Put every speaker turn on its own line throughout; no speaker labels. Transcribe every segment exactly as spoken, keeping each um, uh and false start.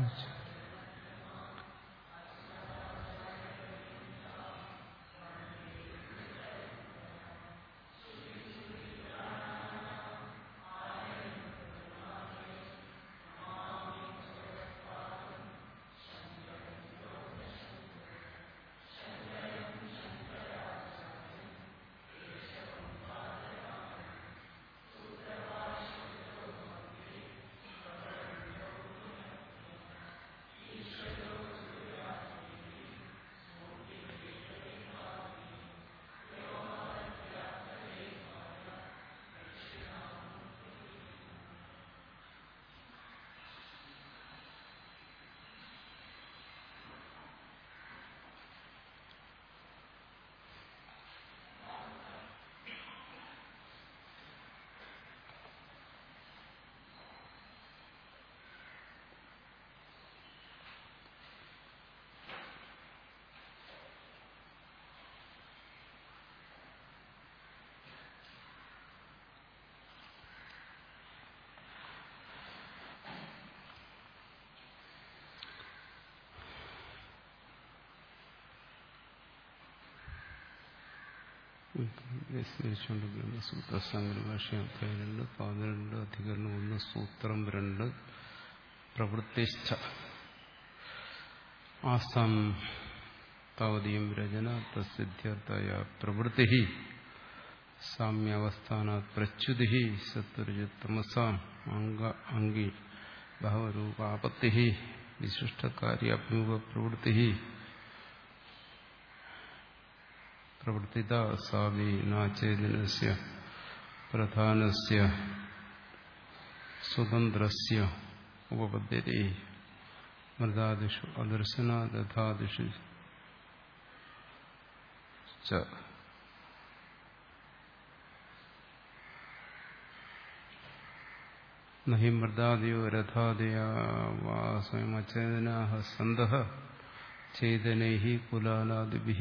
വിസ്മരിച്ചുകൊണ്ട് ബ്രഹ്മസൂത്രസംഗ്രഹ ഭാഷ്യം അധ്യായം രണ്ട് പതിനെണ്ട് അധികരണം ഒന്ന് സൂത്രം രണ്ട് പ്രവൃത്തിശ്ച ആസാം താവതീയം രചന തസിദ്ധ്യർത്ഥയ പ്രവൃത്തി സാമ്യാവസ്ഥാനാത് പ്രച്യുതി സത്വരജതമസാം അംഗ അംഗി ബഹവരൂപാപത്തി വിശിഷ്ടകാര്യാഭിമുഖ പ്രവൃത്തി പ്രവൃത്തിത സാവി നാചേതനസ്യ പ്രധാനസ്യ സ്വതന്ത്രസ്യ ഉപപദ്ധ്യത്തെ മൃദാദിഷു അദർശനാദധാദിഷു ച നഹി മൃദാദിയോ രഥാദയാ വാ സ്വയമചേതനാഃ സന്തഃ ചേതനൈഃ കുലാലാദിഭിഃ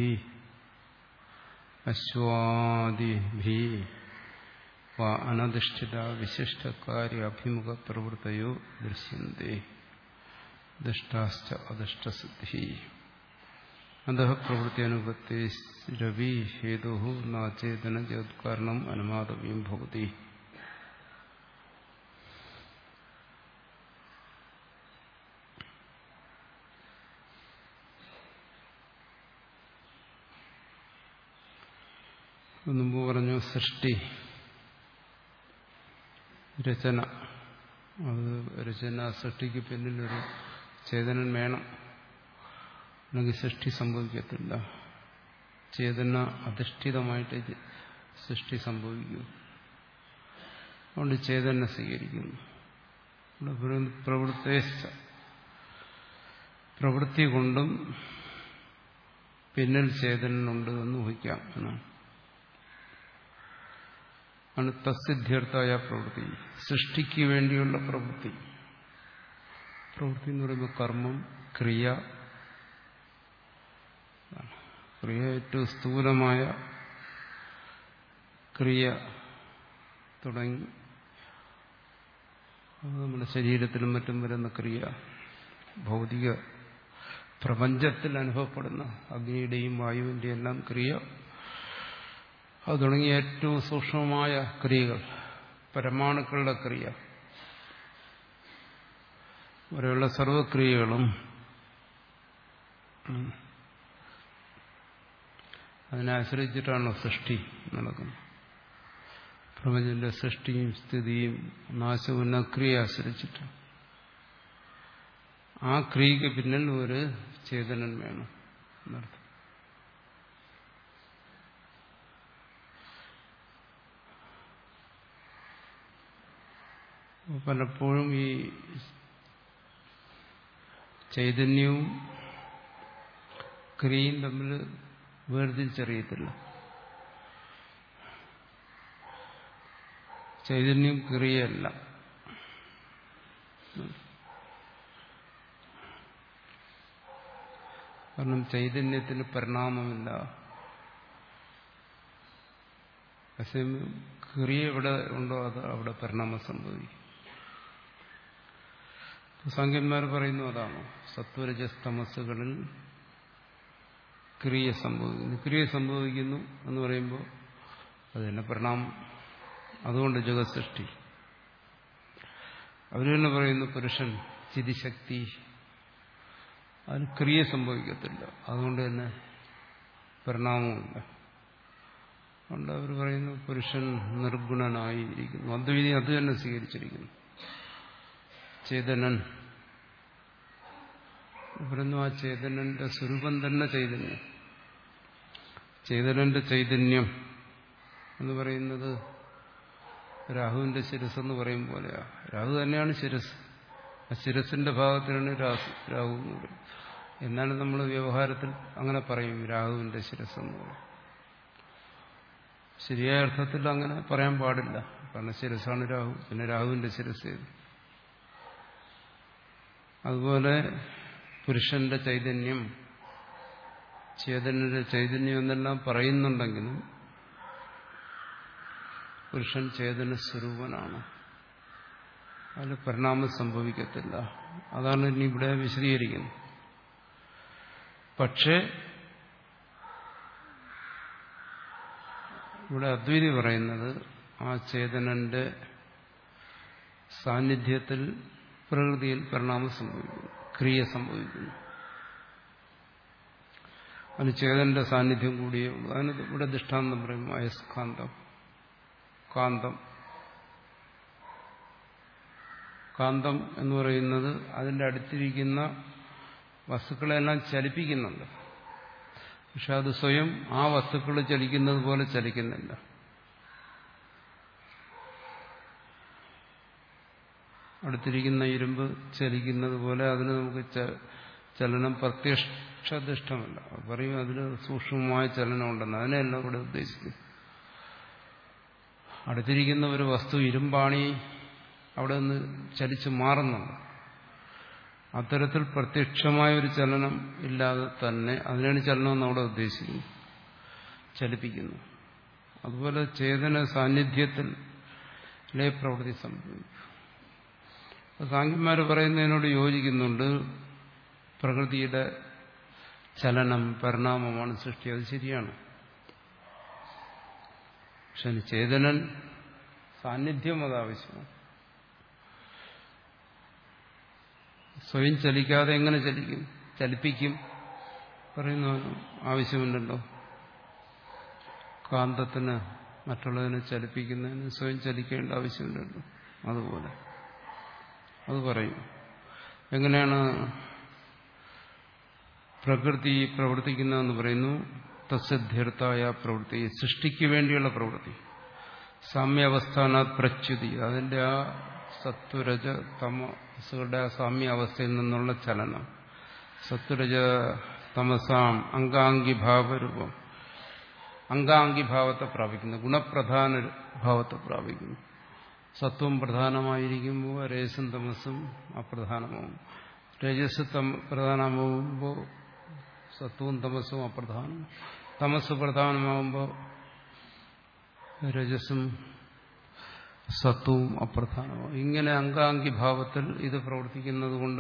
അശ്വാദിഭിഃ വാ അനധിഷ്ഠിത വിശിഷ്ടകാര്യാഭിമുഖ പ്രവൃത്തയോ ദൃശ്യന്തെ ദൃഷ്ടാശ്ച അദൃഷ്ടസിദ്ധിഃ അന്തഃ പ്രവൃത്യനുപത്തേരപി ഹേതുഃ നാചേതന ജഗത്കാരണം അനുമാതവ്യം ഭവതി. മുമ്പ് പറഞ്ഞു സൃഷ്ടി രചന. അത് രചന സൃഷ്ടിക്ക് പിന്നിലൊരു ചേതനൻ വേണം, അല്ലെങ്കിൽ സൃഷ്ടി സംഭവിക്കത്തില്ല. ചേതന അധിഷ്ഠിതമായിട്ട് സൃഷ്ടി സംഭവിക്കൂ. അതുകൊണ്ട് ചേതന സ്വീകരിക്കുന്നു. പ്രവൃത്തി പ്രവൃത്തി കൊണ്ടും പിന്നിൽ ചേതനുണ്ട് എന്ന് ഊഹിക്കാം എന്നാണ്. ആണ് തസ്സിദ്ധ്യർത്ഥായ പ്രവൃത്തി, സൃഷ്ടിക്ക് വേണ്ടിയുള്ള പ്രവൃത്തി. പ്രവൃത്തി എന്ന് പറയുമ്പോൾ കർമ്മം, ക്രിയ. ക്രിയ ഏറ്റവും സ്ഥൂലമായ ക്രിയ തുടങ്ങി നമ്മുടെ ശരീരത്തിലും മറ്റും വരുന്ന ക്രിയ, ഭൗതിക പ്രപഞ്ചത്തിൽ അനുഭവപ്പെടുന്ന അഗ്നിയുടെയും വായുവിന്റെയും എല്ലാം ക്രിയ, അത് തുടങ്ങിയ ഏറ്റവും സൂക്ഷ്മമായ ക്രിയകൾ, പരമാണുക്കളുടെ ക്രിയ വരെയുള്ള സർവക്രിയകളും അതിനെ ആശ്രയിച്ചിട്ടാണോ സൃഷ്ടി നടക്കുന്നത്. പ്രപഞ്ചത്തിന്റെ സൃഷ്ടിയും സ്ഥിതിയും നാശവും ക്രിയയെ ആശ്രയിച്ചിട്ടാണ്. ആ ക്രിയയ്ക്ക് പിന്നിൽ ഒരു ചേതനൻ വേണം എന്നർത്ഥം. പലപ്പോഴും ഈ ചൈതന്യവും ക്രിയയും തമ്മിൽ വേർതിരിച്ചറിയത്തില്ല. ചൈതന്യം ക്രിയയല്ല. കാരണം ചൈതന്യത്തിന് പരിണാമമില്ല. പക്ഷേ ക്രിയ എവിടെ ഉണ്ടോ അത് അവിടെ പരിണാമം സംഭവിക്കും. സാഖ്യന്മാർ പറയുന്നു അതാണ് സത്വരജസ്തമസ്സുകളിൽ ക്രിയ സംഭവിക്കുന്നു. ക്രിയ സംഭവിക്കുന്നു എന്ന് പറയുമ്പോൾ അത് തന്നെ പരിണാമം. അതുകൊണ്ട് ജഗത്സൃഷ്ടി. അവർ തന്നെ പറയുന്നു പുരുഷൻ ചിതിശക്തി, അതിന് ക്രിയ സംഭവിക്കത്തില്ല, അതുകൊണ്ട് തന്നെ പരിണാമമില്ല. അതുകൊണ്ട് അവർ പറയുന്നു പുരുഷൻ നിർഗുണനായിരിക്കുന്നു. അദ്വൈതി അത് തന്നെ സ്വീകരിച്ചിരിക്കുന്നു. ചേതനൻ പറയുന്നു, ആ ചേതനന്റെ സ്വരൂപം തന്നെ ചൈതന്യം. ചേതനന്റെ ചൈതന്യം എന്ന് പറയുന്നത് രാഹുവിന്റെ ശിരസ് എന്ന് പറയും പോലെയാ. രാഹു തന്നെയാണ് ശിരസ്. ആ ശിരസിന്റെ ഭാഗത്തിനാണ് രാഹു രാഹു എന്ന് പറയും. എന്നാലും നമ്മൾ വ്യവഹാരത്തിൽ അങ്ങനെ പറയും, രാഹുവിന്റെ ശിരസ് എന്ന് പറയും. ശരിയായ അർത്ഥത്തിൽ അങ്ങനെ പറയാൻ പാടില്ല. കാരണം ശിരസാണ് രാഹു, പിന്നെ രാഹുവിന്റെ ശിരസ് ഏത്? അതുപോലെ പുരുഷന്റെ ചൈതന്യം, ചേതനന്റെ ചൈതന്യം എന്നെല്ലാം പറയുന്നുണ്ടെങ്കിലും പുരുഷൻ ചേതന സ്വരൂപനാണ്. അതിൽ പരിണാമം സംഭവിക്കത്തില്ല. അതാണ് ഇനി ഇവിടെ വിശദീകരിക്കുന്നത്. പക്ഷേ ഇവിടെ അദ്വൈതി പറയുന്നത് ആ ചേതനന്റെ സാന്നിധ്യത്തിൽ പ്രകൃതിയിൽ പരിണാമം സംഭവിക്കുന്നു, ക്രിയ സംഭവിക്കുന്നു. അതിന് ചേതന്റെ സാന്നിധ്യം കൂടിയേ ഉള്ളൂ. അതിന് ഇവിടെ ദൃഷ്ടാന്തം പറയും അയസ്കാന്തം, കാന്തം. കാന്തം എന്ന് പറയുന്നത് അതിൻ്റെ അടുത്തിരിക്കുന്ന വസ്തുക്കളെല്ലാം ചലിപ്പിക്കുന്നുണ്ട്. പക്ഷെ അത് സ്വയം ആ വസ്തുക്കൾ ചലിക്കുന്നത് പോലെ ചലിക്കുന്നില്ല. അടുത്തിരിക്കുന്ന ഇരുമ്പ് ചലിക്കുന്നത് പോലെ അതിന് നമുക്ക് ചലനം പ്രത്യക്ഷദൃഷ്ടമല്ല. പറയും അതിന് സൂക്ഷ്മമായ ചലനം ഉണ്ടെന്ന്. അതിനെയല്ല ഇവിടെ ഉദ്ദേശിക്കുന്നത്. അടുത്തിരിക്കുന്ന ഒരു വസ്തു ഇരുമ്പാണി അവിടെ നിന്ന് ചലിച്ചു മാറുന്നുണ്ട്. അത്തരത്തിൽ പ്രത്യക്ഷമായ ഒരു ചലനം ഇല്ലാതെ തന്നെ അതിനാണ് ചലനമെന്ന് അവിടെ ഉദ്ദേശിക്കുന്നു, ചലിപ്പിക്കുന്നു. അതുപോലെ ചേതന സാന്നിധ്യത്തിൽ ലേ പ്രവൃത്തി സംഭവിക്കും. സാഖ്യന്മാർ പറയുന്നതിനോട് യോജിക്കുന്നുണ്ട്. പ്രകൃതിയുടെ ചലനം പരിണാമമാണ് സൃഷ്ടി, അത് ശരിയാണ്. പക്ഷെ ചേതനൻ സാന്നിധ്യം അത് ആവശ്യമാണ്. സ്വയം ചലിക്കാതെ എങ്ങനെ ചലിക്കും? ചലിപ്പിക്കും പറയുന്നു, ആവശ്യമില്ലല്ലോ. കാന്തത്തിന് മറ്റുള്ളതിനെ ചലിപ്പിക്കുന്നതിന് സ്വയം ചലിക്കേണ്ട ആവശ്യമില്ലല്ലോ. അതുപോലെ അത് പറയും. എങ്ങനെയാണ് പ്രകൃതി പ്രവർത്തിക്കുന്നതെന്ന് പറയുന്നു. തസ്യധ്യർത്ഥായ പ്രവൃത്തി, സൃഷ്ടിക്ക് വേണ്ടിയുള്ള പ്രവൃത്തി. സാമ്യാവസ്ഥാന പ്രച്യുതി, അതിന്റെ ആ സത്വരജ തമസുകളുടെ ആ സാമ്യാവസ്ഥയിൽ നിന്നുള്ള ചലനം. സത്വരജ തമസാം അംഗാംഗിഭാവരൂപം, അംഗാംഗിഭാവത്തെ പ്രാപിക്കുന്നു, ഗുണപ്രധാന ഭാവത്തെ പ്രാപിക്കുന്നു. സത്വം പ്രധാനമായിരിക്കുമ്പോൾ രജസും തമസും അപ്രധാനമാകും. രജസ് പ്രധാനമാകുമ്പോൾ സത്വവും തമസും അപ്രധാനം. തമസ് പ്രധാനമാകുമ്പോൾ രജസും സത്വവും അപ്രധാനമാകും. ഇങ്ങനെ അംഗാംഗിഭാവത്തിൽ ഇത് പ്രവർത്തിക്കുന്നത് കൊണ്ട്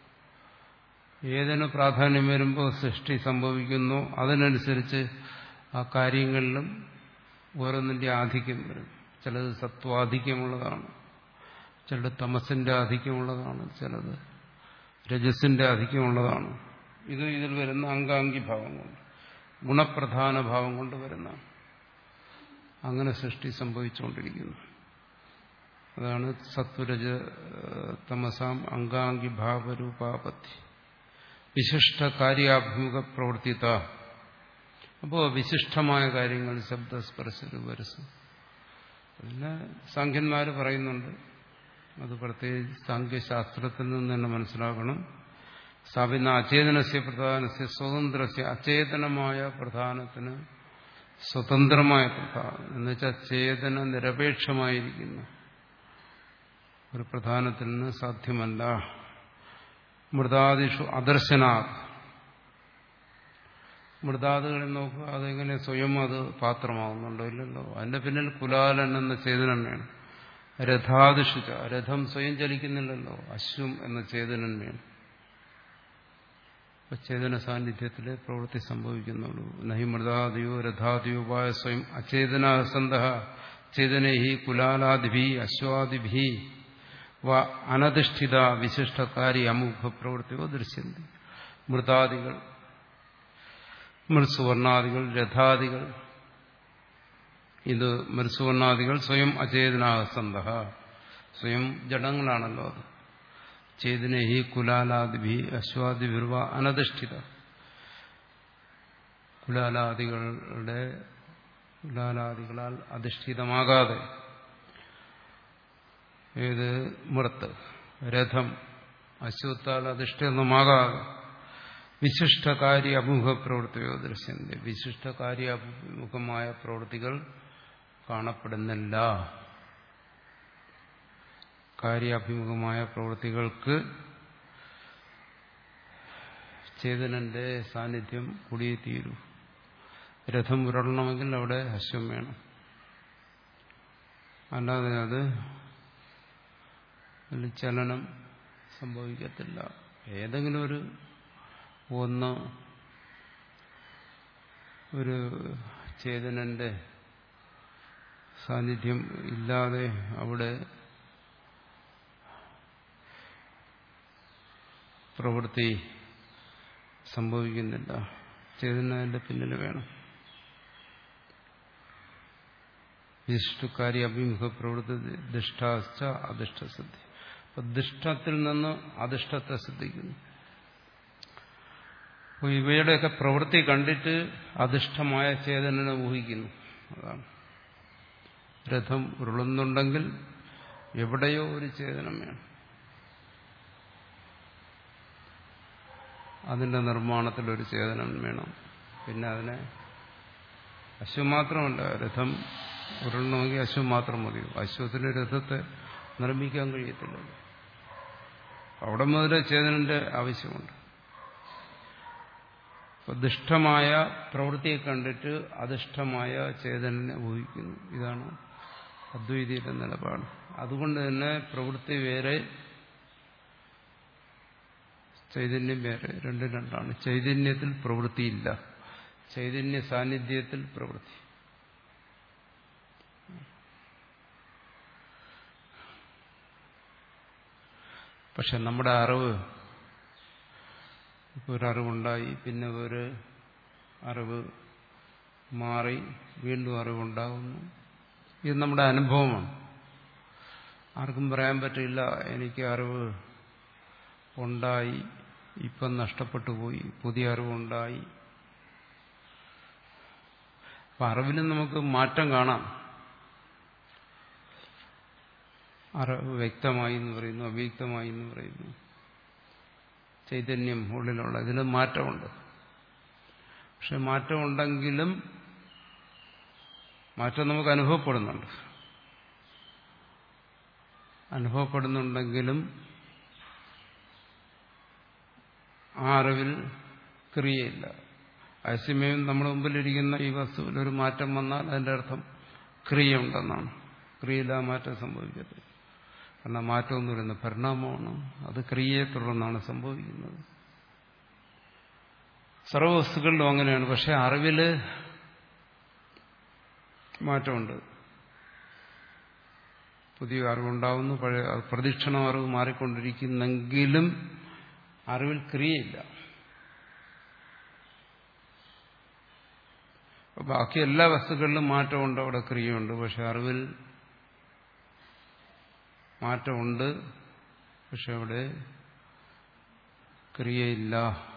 ഏതിന് പ്രാധാന്യം വരുമ്പോൾ സൃഷ്ടി സംഭവിക്കുന്നു അതിനനുസരിച്ച് ആ കാര്യങ്ങളിലും ഓരോന്നിന്റെ ആധിക്യം വരും. ചിലത് സത്വാധിക്യമുള്ളതാണ്, ചിലത് തമസിന്റെ ആധിക്യമുള്ളതാണ്, ചിലത് രജസിന്റെ ആധിക്യമുള്ളതാണ്. ഇത് ഇതിൽ വരുന്ന അംഗാംഗി ഭാവം കൊണ്ട്, ഗുണപ്രധാന ഭാവം കൊണ്ട് വരുന്ന അങ്ങനെ സൃഷ്ടി സംഭവിച്ചുകൊണ്ടിരിക്കുന്നു. അതാണ് സത്വരജ തമസാം അംഗാംഗി ഭാവരൂപാപത്തി വിശിഷ്ട കാര്യാഭിമുഖ പ്രവർത്തിത. അപ്പോൾ വിശിഷ്ടമായ കാര്യങ്ങൾ ശബ്ദസ്പർശ രൂപരസം പിന്നെ സാഖ്യന്മാർ പറയുന്നുണ്ട്. അത് പ്രത്യേകിച്ച് സാഖ്യശാസ്ത്രത്തിൽ നിന്ന് തന്നെ മനസ്സിലാക്കണം. സ്ഥാപിക്കുന്ന അചേതനസ്യ പ്രധാനസ്യ സ്വതന്ത്രസ്യ, അചേതനമായ പ്രധാനത്തിന് സ്വതന്ത്രമായ പ്രധാനം എന്നുവെച്ചാൽ ചേതന നിരപേക്ഷമായിരിക്കുന്നു ഒരു പ്രധാനത്തിൽ നിന്ന് സാധ്യമല്ല. മൃതാദിഷു അദർശനാ, മൃതാദികളിൽ നോക്കുക, അതെങ്ങനെ സ്വയം അത് പാത്രമാകുന്നുണ്ടോ? ഇല്ലല്ലോ. അതിന്റെ പിന്നിൽ കുലാലൻ എന്ന ചേതനം വേണം. രഥാദിഷിച്ച രഥം സ്വയം ചലിക്കുന്നില്ലല്ലോ, അശ്വം എന്ന ചേതനൻ വേണം. അപ്പൊ ചേതന സാന്നിധ്യത്തിലെ പ്രവൃത്തി സംഭവിക്കുന്നുള്ളൂ. നഹി മൃതാദിയോ രഥാദിയോപായ സ്വയം അചേതനാസന്ത ചേതനൈഹി കുലാലാദിഭി അശ്വാദിഭി വ അനധിഷ്ഠിത വിശിഷ്ടകാരി അമുഖ പ്രവൃത്തിയോ ദൃശ്യന്തി. മൃതാദികൾ, മൃത്സുവർണാദികൾ, രഥാദികൾ, ഇത് മൃത്സുവർണാദികൾ സ്വയം അചേതനാസന്ത, സ്വയം ജഡങ്ങളാണല്ലോ. അത് ചേതനൈഹി കുലാലാദിഭി അശ്വാദിഭിർവ അനധിഷ്ഠിത, കുലാലാദികളുടെ കുലാലാദികളാൽ അധിഷ്ഠിതമാകാതെ, ഏത് മൃത്ത്, രഥം, അശ്വത്താൽ അധിഷ്ഠിതമാകാതെ വിശിഷ്ടകാര്യ അഭിമുഖ പ്രവൃത്തിയോ ദൃശ്യന്തി. വിശിഷ്ടകാര്യ അഭിമുഖമായ പ്രവൃത്തികൾ കാണപ്പെടുന്നില്ല. കാര്യാഭിമുഖമായ പ്രവൃത്തികൾക്ക് ചേതനന്റെ സാന്നിധ്യം കൂടിയേ തീരൂ. രഥം ഉരുളണമെങ്കിൽ അവിടെ അശ്വം വേണം, അല്ലാതെ അത് ചലനം സംഭവിക്കത്തില്ല. ഏതെങ്കിലും ഒരു ഒന്ന് ഒരു ചേതനന്റെ സാന്നിധ്യം ഇല്ലാതെ അവിടെ പ്രവൃത്തി സംഭവിക്കുന്നില്ല. ചേതന അതിന്റെ പിന്നിൽ വേണം. വിശിഷ്ടകാര്യ അഭിമുഖ പ്രവൃത്തി ദിഷ്ടാശ്ച അധിഷ്ഠസിദ്ധി. അപ്പൊ ദിഷ്ടത്തിൽ നിന്ന് അധിഷ്ഠത്തെ സിദ്ധിക്കുന്നു. അപ്പോൾ ഇവയുടെയൊക്കെ പ്രവൃത്തി കണ്ടിട്ട് അധിഷ്ഠമായ ചേതനനെ ഊഹിക്കുന്നു. അതാണ് രഥം ഉരുളുന്നുണ്ടെങ്കിൽ എവിടെയോ ഒരു ചേതനം വേണം. അതിന്റെ നിർമ്മാണത്തിലൊരു ചേതനം വേണം. പിന്നെ അതിനെ അശ്വം മാത്രമല്ല, രഥം ഉരുളണമെങ്കിൽ അശ്വം മാത്രം മതി. അശ്വത്തിന് രഥത്തെ നിർമ്മിക്കാൻ കഴിയത്തില്ലല്ലോ. അവിടെ മുതലേ ചേതനന്റെ ആവശ്യമുണ്ട്. ദുഷ്ടമായ പ്രവൃത്തിയെ കണ്ടിട്ട് അധിഷ്ഠമായ ചേതനനെ ഊഹിക്കുന്നു. ഇതാണ് അദ്വൈതിയുടെ നിലപാട്. അതുകൊണ്ട് തന്നെ പ്രവൃത്തി വേറെ, ചൈതന്യം വേറെ, രണ്ടും രണ്ടാണ്. ചൈതന്യത്തിൽ പ്രവൃത്തിയില്ല, ചൈതന്യ സാന്നിധ്യത്തിൽ പ്രവൃത്തി. പക്ഷെ നമ്മുടെ അറിവ്, ഇപ്പോൾ ഒരറിവുണ്ടായി, പിന്നെ ഒരു അറിവ് മാറി, വീണ്ടും അറിവുണ്ടാകുന്നു. ഇത് നമ്മുടെ അനുഭവമാണ്. ആർക്കും പറയാൻ പറ്റില്ല എനിക്ക് അറിവ് ഉണ്ടായി, ഇപ്പം നഷ്ടപ്പെട്ടു പോയി, പുതിയ അറിവുണ്ടായി. അപ്പം അറിവിലും നമുക്ക് മാറ്റം കാണാം. അറിവ് വ്യക്തമായി എന്ന് പറയുന്നു, അവ്യക്തമായി എന്ന് പറയുന്നു. ചൈതന്യം ഉള്ളിലുള്ള ഇതിന് മാറ്റമുണ്ട്. പക്ഷെ മാറ്റമുണ്ടെങ്കിലും മാറ്റം നമുക്ക് അനുഭവപ്പെടുന്നുണ്ട്. അനുഭവപ്പെടുന്നുണ്ടെങ്കിലും ആ അറിവിൽ ക്രിയയില്ല. അതേസമയം നമ്മുടെ മുമ്പിലിരിക്കുന്ന ഈ വസ്തുവിൽ ഒരു മാറ്റം വന്നാൽ അതിന്റെ അർത്ഥം ക്രിയ ഉണ്ടെന്നാണ്. ക്രിയയില്ല, മാറ്റം സംഭവിക്കത്തില്ല. കാരണം മാറ്റം എന്ന് പറയുന്നത് പരിണാമമാണ്. അത് ക്രിയയെ തുടർന്നാണ് സംഭവിക്കുന്നത്. സർവവസ്തുക്കളിലും അങ്ങനെയാണ്. പക്ഷെ അറിവില് മാറ്റമുണ്ട്. പുതിയ അറിവുണ്ടാവുന്നു, പഴയ പ്രദക്ഷിണ അറിവ് മാറിക്കൊണ്ടിരിക്കുന്നെങ്കിലും അറിവിൽ ക്രിയയില്ല. ബാക്കി എല്ലാ വസ്തുക്കളിലും മാറ്റമുണ്ട്, അവിടെ ക്രിയയുണ്ട്. പക്ഷെ അറിവിൽ മാറ്റമുണ്ട്, പക്ഷെ അവിടെ ക്രിയയില്ല.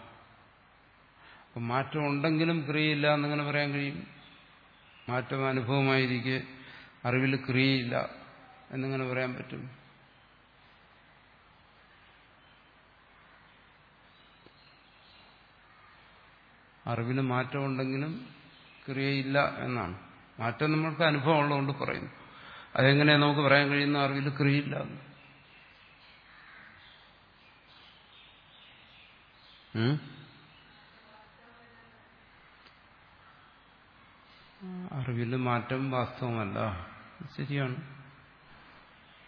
അപ്പം മാറ്റമുണ്ടെങ്കിലും ക്രിയയില്ല എന്നിങ്ങനെ പറയാൻ കഴിയും. മാറ്റം അനുഭവമായിരിക്കെ അറിവിൽ ക്രിയയില്ല എന്നിങ്ങനെ പറയാൻ പറ്റും. അറിവിന് മാറ്റമുണ്ടെങ്കിലും ക്രിയയില്ല എന്നാണ്. മാറ്റം നമ്മൾക്ക് അനുഭവം ഉള്ളതുകൊണ്ട് പറയുന്നു. അതെങ്ങനെയാണ് നമുക്ക് പറയാൻ കഴിയുന്ന അറിവിൽ ക്രിയയില്ല? അറിവിൽ മാറ്റം വാസ്തവമല്ല, ശരിയാണ്.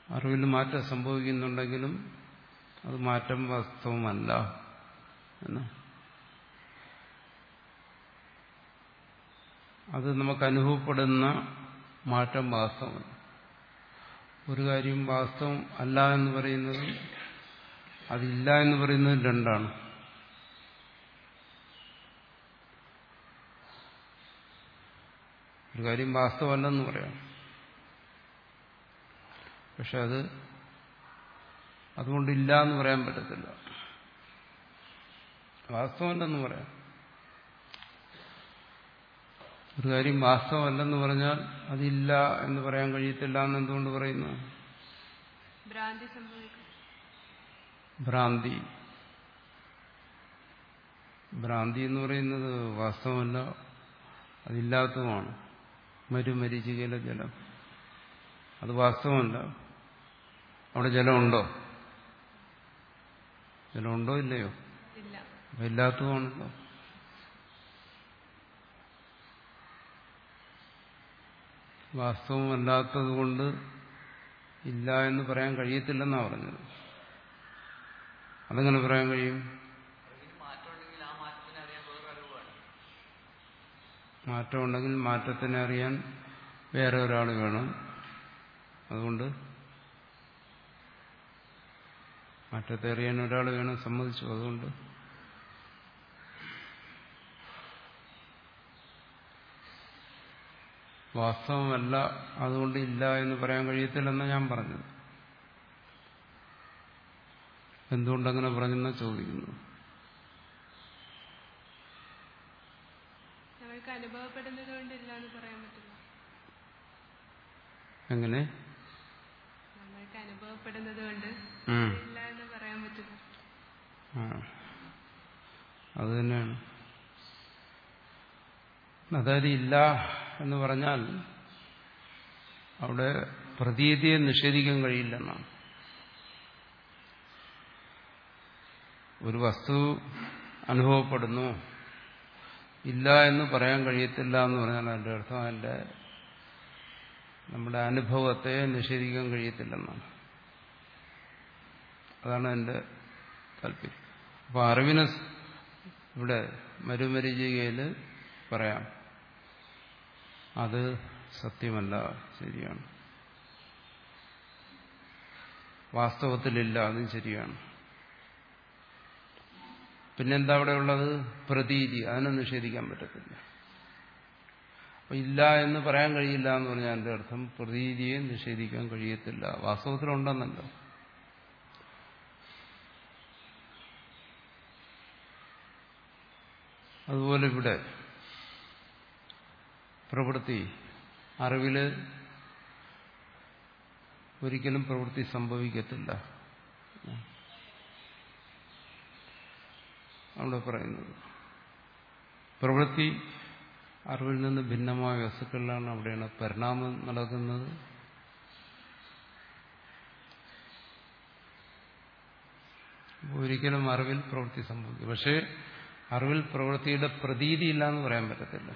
അറിവിൽ മാറ്റം സംഭവിക്കുന്നുണ്ടെങ്കിലും അത് മാറ്റം വാസ്തവമല്ല എന്ന്. അത് നമുക്ക് അനുഭവപ്പെടുന്ന മാറ്റം വാസ്തവമല്ല. ഒരു കാര്യം വാസ്തവം അല്ല എന്ന് പറയുന്നതും അതില്ല എന്ന് പറയുന്നതും രണ്ടാണ്. ഒരു കാര്യം വാസ്തവമല്ലെന്ന് പറയാം, പക്ഷെ അത് അതുകൊണ്ടില്ല എന്ന് പറയാൻ പറ്റത്തില്ല. വാസ്തവമല്ലെന്ന് പറയാം. ഒരു കാര്യം വാസ്തവമല്ലെന്ന് പറഞ്ഞാൽ അതില്ല എന്ന് പറയാൻ കഴിയത്തില്ല എന്ന് എന്തുകൊണ്ട് പറയുന്നു?
ഭ്രാന്തി സംഭവിക്കും.
ഭ്രാന്തി ഭ്രാന്തി എന്ന് പറയുന്നത് വാസ്തവമല്ല, അതില്ലാത്തതുമാണ്. മരുമരീചികയിലെ ജലം അത് വാസ്തവമല്ല. അവിടെ ജലമുണ്ടോ? ജലമുണ്ടോ ഇല്ലയോ?
ഇല്ല.
അപ്പം ഇല്ലാത്തതുമാണല്ലോ. വാസ്തവമല്ലാത്തത് കൊണ്ട് ഇല്ല എന്ന് പറയാൻ കഴിയത്തില്ലെന്നാണ് പറഞ്ഞത്. അതെങ്ങനെ പറയാൻ കഴിയും? മാറ്റമുണ്ടെങ്കിൽ മാറ്റത്തിനെ അറിയാൻ വേറെ ഒരാൾ വേണം. അതുകൊണ്ട് മാറ്റത്തെ അറിയാൻ ഒരാൾ വേണം, സമ്മതിച്ചു. അതുകൊണ്ട് വാസ്തവമല്ല, അതുകൊണ്ട് ഇല്ല എന്ന് പറയാൻ കഴിയത്തില്ലെന്നാണ് ഞാൻ പറഞ്ഞത്. എന്തുകൊണ്ടങ്ങനെ പറഞ്ഞെന്നാ ചോദിക്കുന്നു.
നമ്മൾക്ക് അനുഭവപ്പെടുന്നത് കൊണ്ട് ഇല്ല എന്ന് പറയാൻ പറ്റില്ല.
എങ്ങനെ?
നമ്മൾക്ക് അനുഭവപ്പെടുന്നത് കൊണ്ട് ഇല്ല എന്ന് പറയാൻ പറ്റില്ല.
അത് തന്നെയാണ്. അതായത് ഇല്ല എന്ന് പറഞ്ഞാൽ അവിടെ പ്രതീതിയെ നിഷേധിക്കാൻ കഴിയില്ലെന്നാണ്. ഒരു വസ്തു അനുഭവപ്പെടുന്നു, ഇല്ല എന്ന് പറയാൻ കഴിയത്തില്ല എന്ന് പറഞ്ഞാൽ അതിൻ്റെ അർത്ഥം അതിൻ്റെ നമ്മുടെ അനുഭവത്തെ നിഷേധിക്കാൻ കഴിയത്തില്ലെന്നാണ്. അതാണ് എൻ്റെ താല്പര്യം. അപ്പോൾ അറിവിനെ ഇവിടെ മരുമരീചികയിൽ പറയാം, അത് സത്യമല്ല, ശരിയാണ്. വാസ്തവത്തിലില്ല, അതും ശരിയാണ്. പിന്നെന്താ അവിടെ ഉള്ളത്? പ്രതീതി. അതിനെ നിഷേധിക്കാൻ പറ്റത്തില്ല. അപ്പൊ ഇല്ല എന്ന് പറയാൻ കഴിയില്ല എന്ന് പറഞ്ഞാൽ എൻ്റെ അർത്ഥം പ്രതീതിയെ നിഷേധിക്കാൻ കഴിയത്തില്ല. വാസ്തവത്തിലുണ്ടെന്നല്ലോ. അതുപോലെ ഇവിടെ പ്രവൃത്തി, അറിവില് ഒരിക്കലും പ്രവൃത്തി സംഭവിക്കത്തില്ല അവിടെ പറയുന്നത്. പ്രവൃത്തി അറിവിൽ നിന്ന് ഭിന്നമായ വസ്തുക്കളിലാണ്, അവിടെയാണ് പരിണാമം നടക്കുന്നത്. ഒരിക്കലും അറിവിൽ പ്രവൃത്തി സംഭവിക്കും. പക്ഷേ അറിവിൽ പ്രവൃത്തിയുടെ പ്രതീതി ഇല്ല എന്ന് പറയാൻ പറ്റത്തില്ല.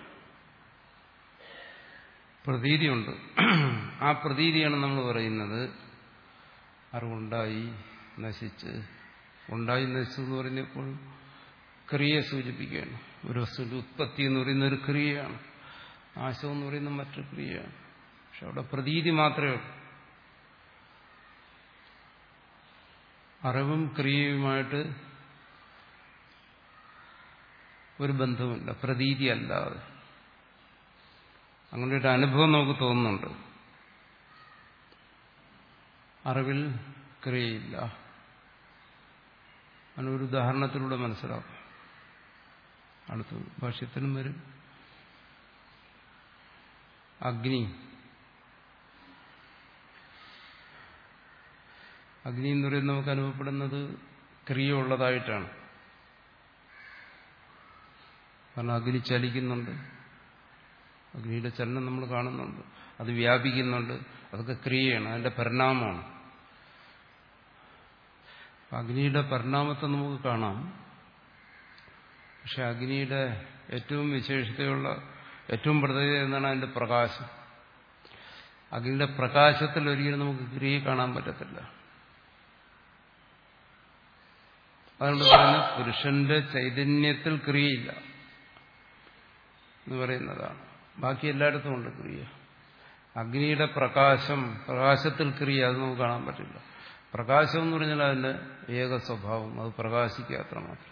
പ്രതീതിയുണ്ട്. ആ പ്രതീതിയാണ് നമ്മൾ പറയുന്നത് അറിവുണ്ടായി നശിച്ച്. ഉണ്ടായി നശിച്ചു എന്ന് പറയുന്നപ്പോൾ ക്രിയയെ സൂചിപ്പിക്കുകയാണ്. ഒരു വസ്തുവിന്റെ ഉത്പത്തി എന്ന് പറയുന്ന ഒരു ക്രിയയാണ്, നാശം എന്ന് പറയുന്ന മറ്റൊരു ക്രിയയാണ്. പക്ഷെ അവിടെ പ്രതീതി മാത്രമേ ഉള്ളൂ. അറിവും ക്രിയയുമായിട്ട് ഒരു ബന്ധവുമില്ല, പ്രതീതി അല്ലാതെ. അങ്ങനെ ഒരു അനുഭവം നമുക്ക് തോന്നുന്നുണ്ട്. അറിവിൽ ക്രിയയില്ല. അതിനൊരു ഉദാഹരണത്തിലൂടെ മനസ്സിലാക്കും. അടുത്ത ഭാഷ്യത്തിലും വരും. അഗ്നി അഗ്നി എന്ന് പറയുന്നത് നമുക്ക് അനുഭവപ്പെടുന്നത് ക്രിയ ഉള്ളതായിട്ടാണ്. കാരണം അഗ്നി ചലിക്കുന്നുണ്ട്, അഗ്നിയുടെ ചലനം നമ്മൾ കാണുന്നുണ്ട്, അത് വ്യാപിക്കുന്നുണ്ട്, അതൊക്കെ ക്രിയയാണ്, അതിന്റെ പരിണാമമാണ്. അഗ്നിയുടെ പരിണാമത്തെ നമുക്ക് കാണാം. പക്ഷെ അഗ്നിയുടെ ഏറ്റവും വിശേഷതയുള്ള ഏറ്റവും പ്രത്യേകത എന്താണ്? അതിന്റെ പ്രകാശം. അഗ്നിയുടെ പ്രകാശത്തിൽ ഒരിക്കലും നമുക്ക് ക്രിയ കാണാൻ പറ്റത്തില്ല. അതുകൊണ്ട് പറയുന്നത് പുരുഷന്റെ ചൈതന്യത്തിൽ ക്രിയയില്ല എന്ന് പറയുന്നതാണ്. ബാക്കി എല്ലായിടത്തും ഉണ്ട് ക്രിയ. അഗ്നിയുടെ പ്രകാശം, പ്രകാശത്തിൽ ക്രിയ, അത് നമുക്ക് കാണാൻ പറ്റില്ല. പ്രകാശം എന്ന് പറഞ്ഞാൽ അതിന്റെ ഏക സ്വഭാവം, അത് പ്രകാശിക്കുക അത്രമാത്രം.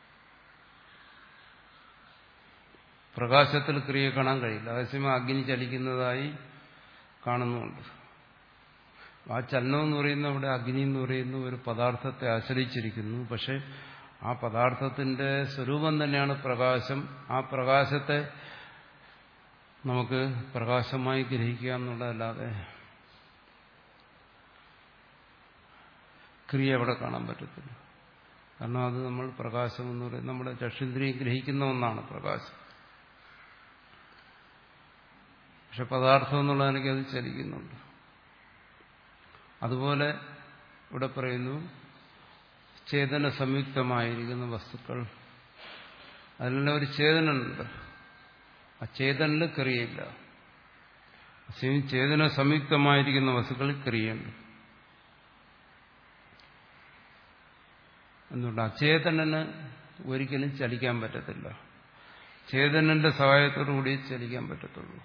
പ്രകാശത്തിൽ ക്രിയ കാണാൻ കഴിയില്ല. അതേസമയം അഗ്നി ചലിക്കുന്നതായി കാണുന്നുണ്ട്. ആ ചലനം എന്ന് പറയുന്ന അവിടെ അഗ്നി എന്ന് പറയുന്ന ഒരു പദാർത്ഥത്തെ ആശ്രയിച്ചിരിക്കുന്നു. പക്ഷെ ആ പദാർത്ഥത്തിന്റെ സ്വരൂപം തന്നെയാണ് പ്രകാശം. ആ പ്രകാശത്തെ നമുക്ക് പ്രകാശമായി ഗ്രഹിക്കുക എന്നുള്ളതല്ലാതെ ക്രിയ അവിടെ കാണാൻ പറ്റത്തില്ല. കാരണം അത് നമ്മൾ പ്രകാശം എന്ന് പറയുന്നത് നമ്മുടെ ചക്ഷുന്ദ്രിയം ഗ്രഹിക്കുന്ന ഒന്നാണ് പ്രകാശം. പക്ഷെ പദാർത്ഥം എന്നുള്ളതിനൊക്കെ അത് ചലിക്കുന്നുണ്ട്. അതുപോലെ ഇവിടെ പറയുന്നു ചേതന സംയുക്തമായിരിക്കുന്ന വസ്തുക്കൾ, അതിലെല്ലാം ഒരു ചേതനുണ്ട്. ആ ചേതനിൽ ക്രിയയില്ല. ചേതന സംയുക്തമായിരിക്കുന്ന വസ്തുക്കളിൽ ക്രിയയുണ്ട്. എന്തുകൊണ്ട്? അചേതനന് ഒരിക്കലും ചലിക്കാൻ പറ്റത്തില്ല. ചേതനന്റെ സഹായത്തോടു കൂടി ചലിക്കാൻ പറ്റത്തുള്ളൂ.